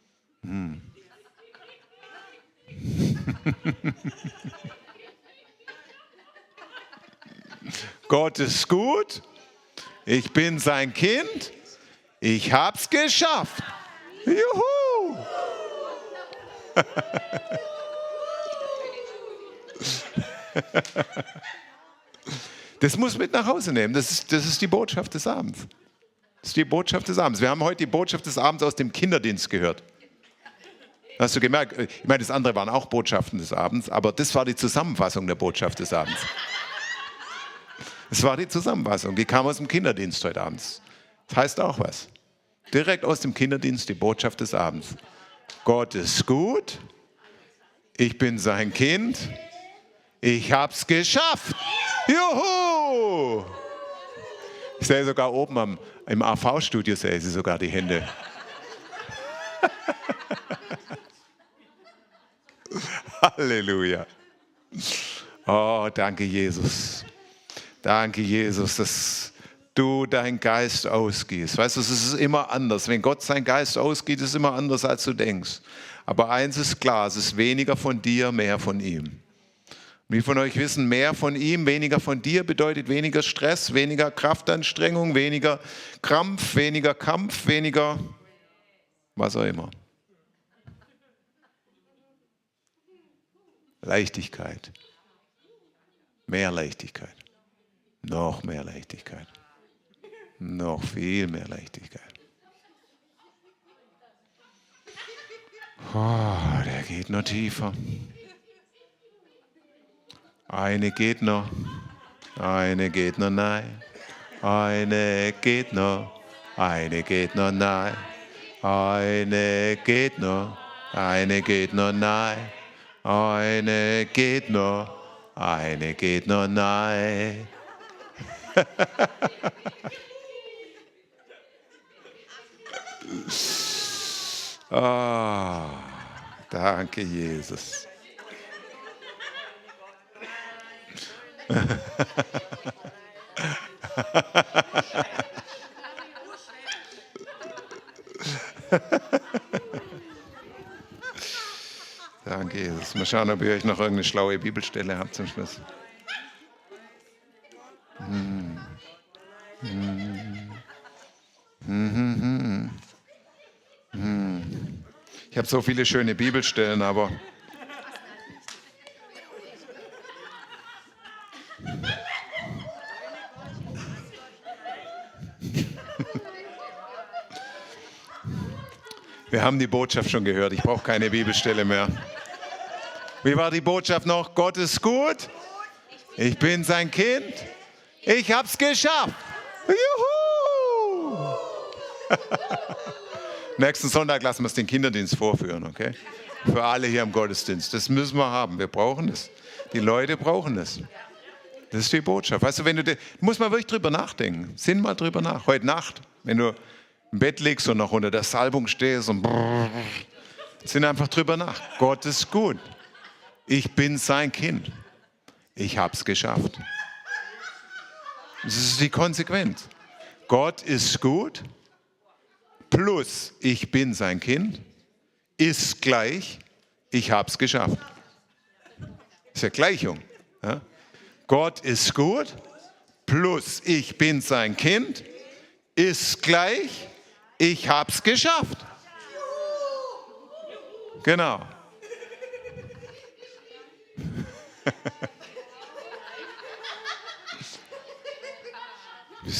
Gott ist gut. Ich bin sein Kind. Ich hab's geschafft. Juhu! Das muss mit nach Hause nehmen. Das ist die Botschaft des Abends. Das ist die Botschaft des Abends. Wir haben heute die Botschaft des Abends aus dem Kinderdienst gehört. Hast du gemerkt? Ich meine, das andere waren auch Botschaften des Abends, aber das war die Zusammenfassung der Botschaft des Abends. Das war die Zusammenfassung, die kam aus dem Kinderdienst heute Abends. Das heißt auch was. Direkt aus dem Kinderdienst die Botschaft des Abends. Gott ist gut, ich bin sein Kind, ich hab's geschafft. Juhu! Ich sehe sogar oben im AV-Studio, sehe sie sogar die Hände. Halleluja. Oh, danke Jesus. Danke Jesus, dass du deinen Geist ausgießt. Weißt du, es ist immer anders. Wenn Gott seinen Geist ausgießt, ist es immer anders, als du denkst. Aber eins ist klar, es ist weniger von dir, mehr von ihm. Wie von euch wissen, mehr von ihm, weniger von dir bedeutet weniger Stress, weniger Kraftanstrengung, weniger Krampf, weniger Kampf, weniger was auch immer. Leichtigkeit. Mehr Leichtigkeit. Noch mehr Leichtigkeit. Noch viel mehr Leichtigkeit. Oh, der geht noch tiefer. Eine geht noch. Eine geht noch nein. Eine geht noch. Eine geht noch nein. Eine geht noch. Eine geht noch nein. Eine geht noch. Eine geht noch nein. Oh, danke, Jesus. Danke, Jesus. Mal schauen, ob ihr euch noch irgendeine schlaue Bibelstelle habt zum Schluss. Ich habe so viele schöne Bibelstellen, aber wir haben die Botschaft schon gehört. Ich brauche keine Bibelstelle mehr. Wie war die Botschaft noch? Gott ist gut. Ich bin sein Kind. Ich hab's geschafft. Juhu! Nächsten Sonntag lassen wir es den Kinderdienst vorführen, okay? Für alle hier im Gottesdienst. Das müssen wir haben. Wir brauchen das. Die Leute brauchen das. Das ist die Botschaft. Weißt du, muss man wirklich drüber nachdenken. Sinn mal drüber nach. Heute Nacht, wenn du im Bett liegst und noch unter der Salbung stehst und sinn einfach drüber nach. Gott ist gut. Ich bin sein Kind. Ich hab's geschafft. Das ist die Konsequenz. Gott ist gut. Plus, ich bin sein Kind, ist gleich, ich habe es geschafft. Das ist ja Gleichung. Ja? Gott ist gut, plus ich bin sein Kind, ist gleich, ich habe es geschafft. Genau.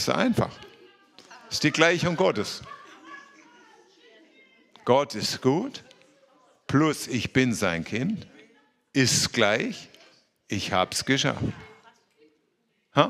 ist einfach. Das ist die Gleichung Gottes. Gott ist gut, plus ich bin sein Kind, ist gleich, ich hab's geschafft. Ha?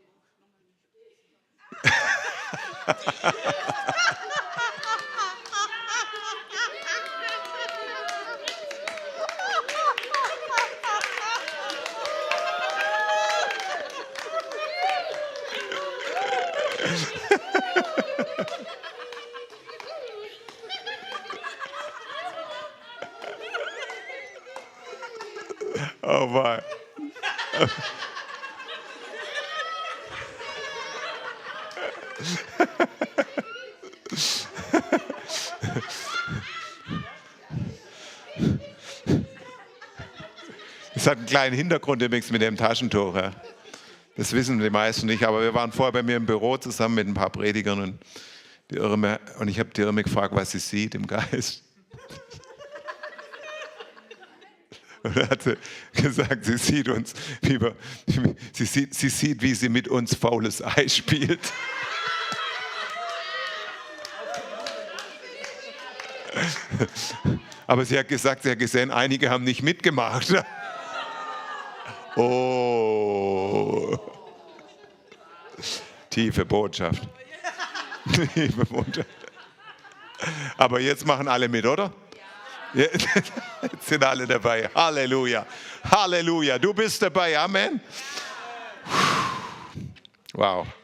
Oh mein. Es hat einen kleinen Hintergrund übrigens mit dem Taschentuch. Ja. Das wissen die meisten nicht, aber wir waren vorher bei mir im Büro zusammen mit ein paar Predigern und ich habe die Irme gefragt, was sie sieht im Geist. Und er hatte gesagt, sie sieht uns, sie sieht, wie sie mit uns faules Ei spielt. Aber sie hat gesagt, sie hat gesehen, einige haben nicht mitgemacht. Oh. Tiefe Botschaft. Tiefe Botschaft. Aber jetzt machen alle mit, oder? Jetzt sind alle dabei. Halleluja. Halleluja. Du bist dabei. Amen. Wow.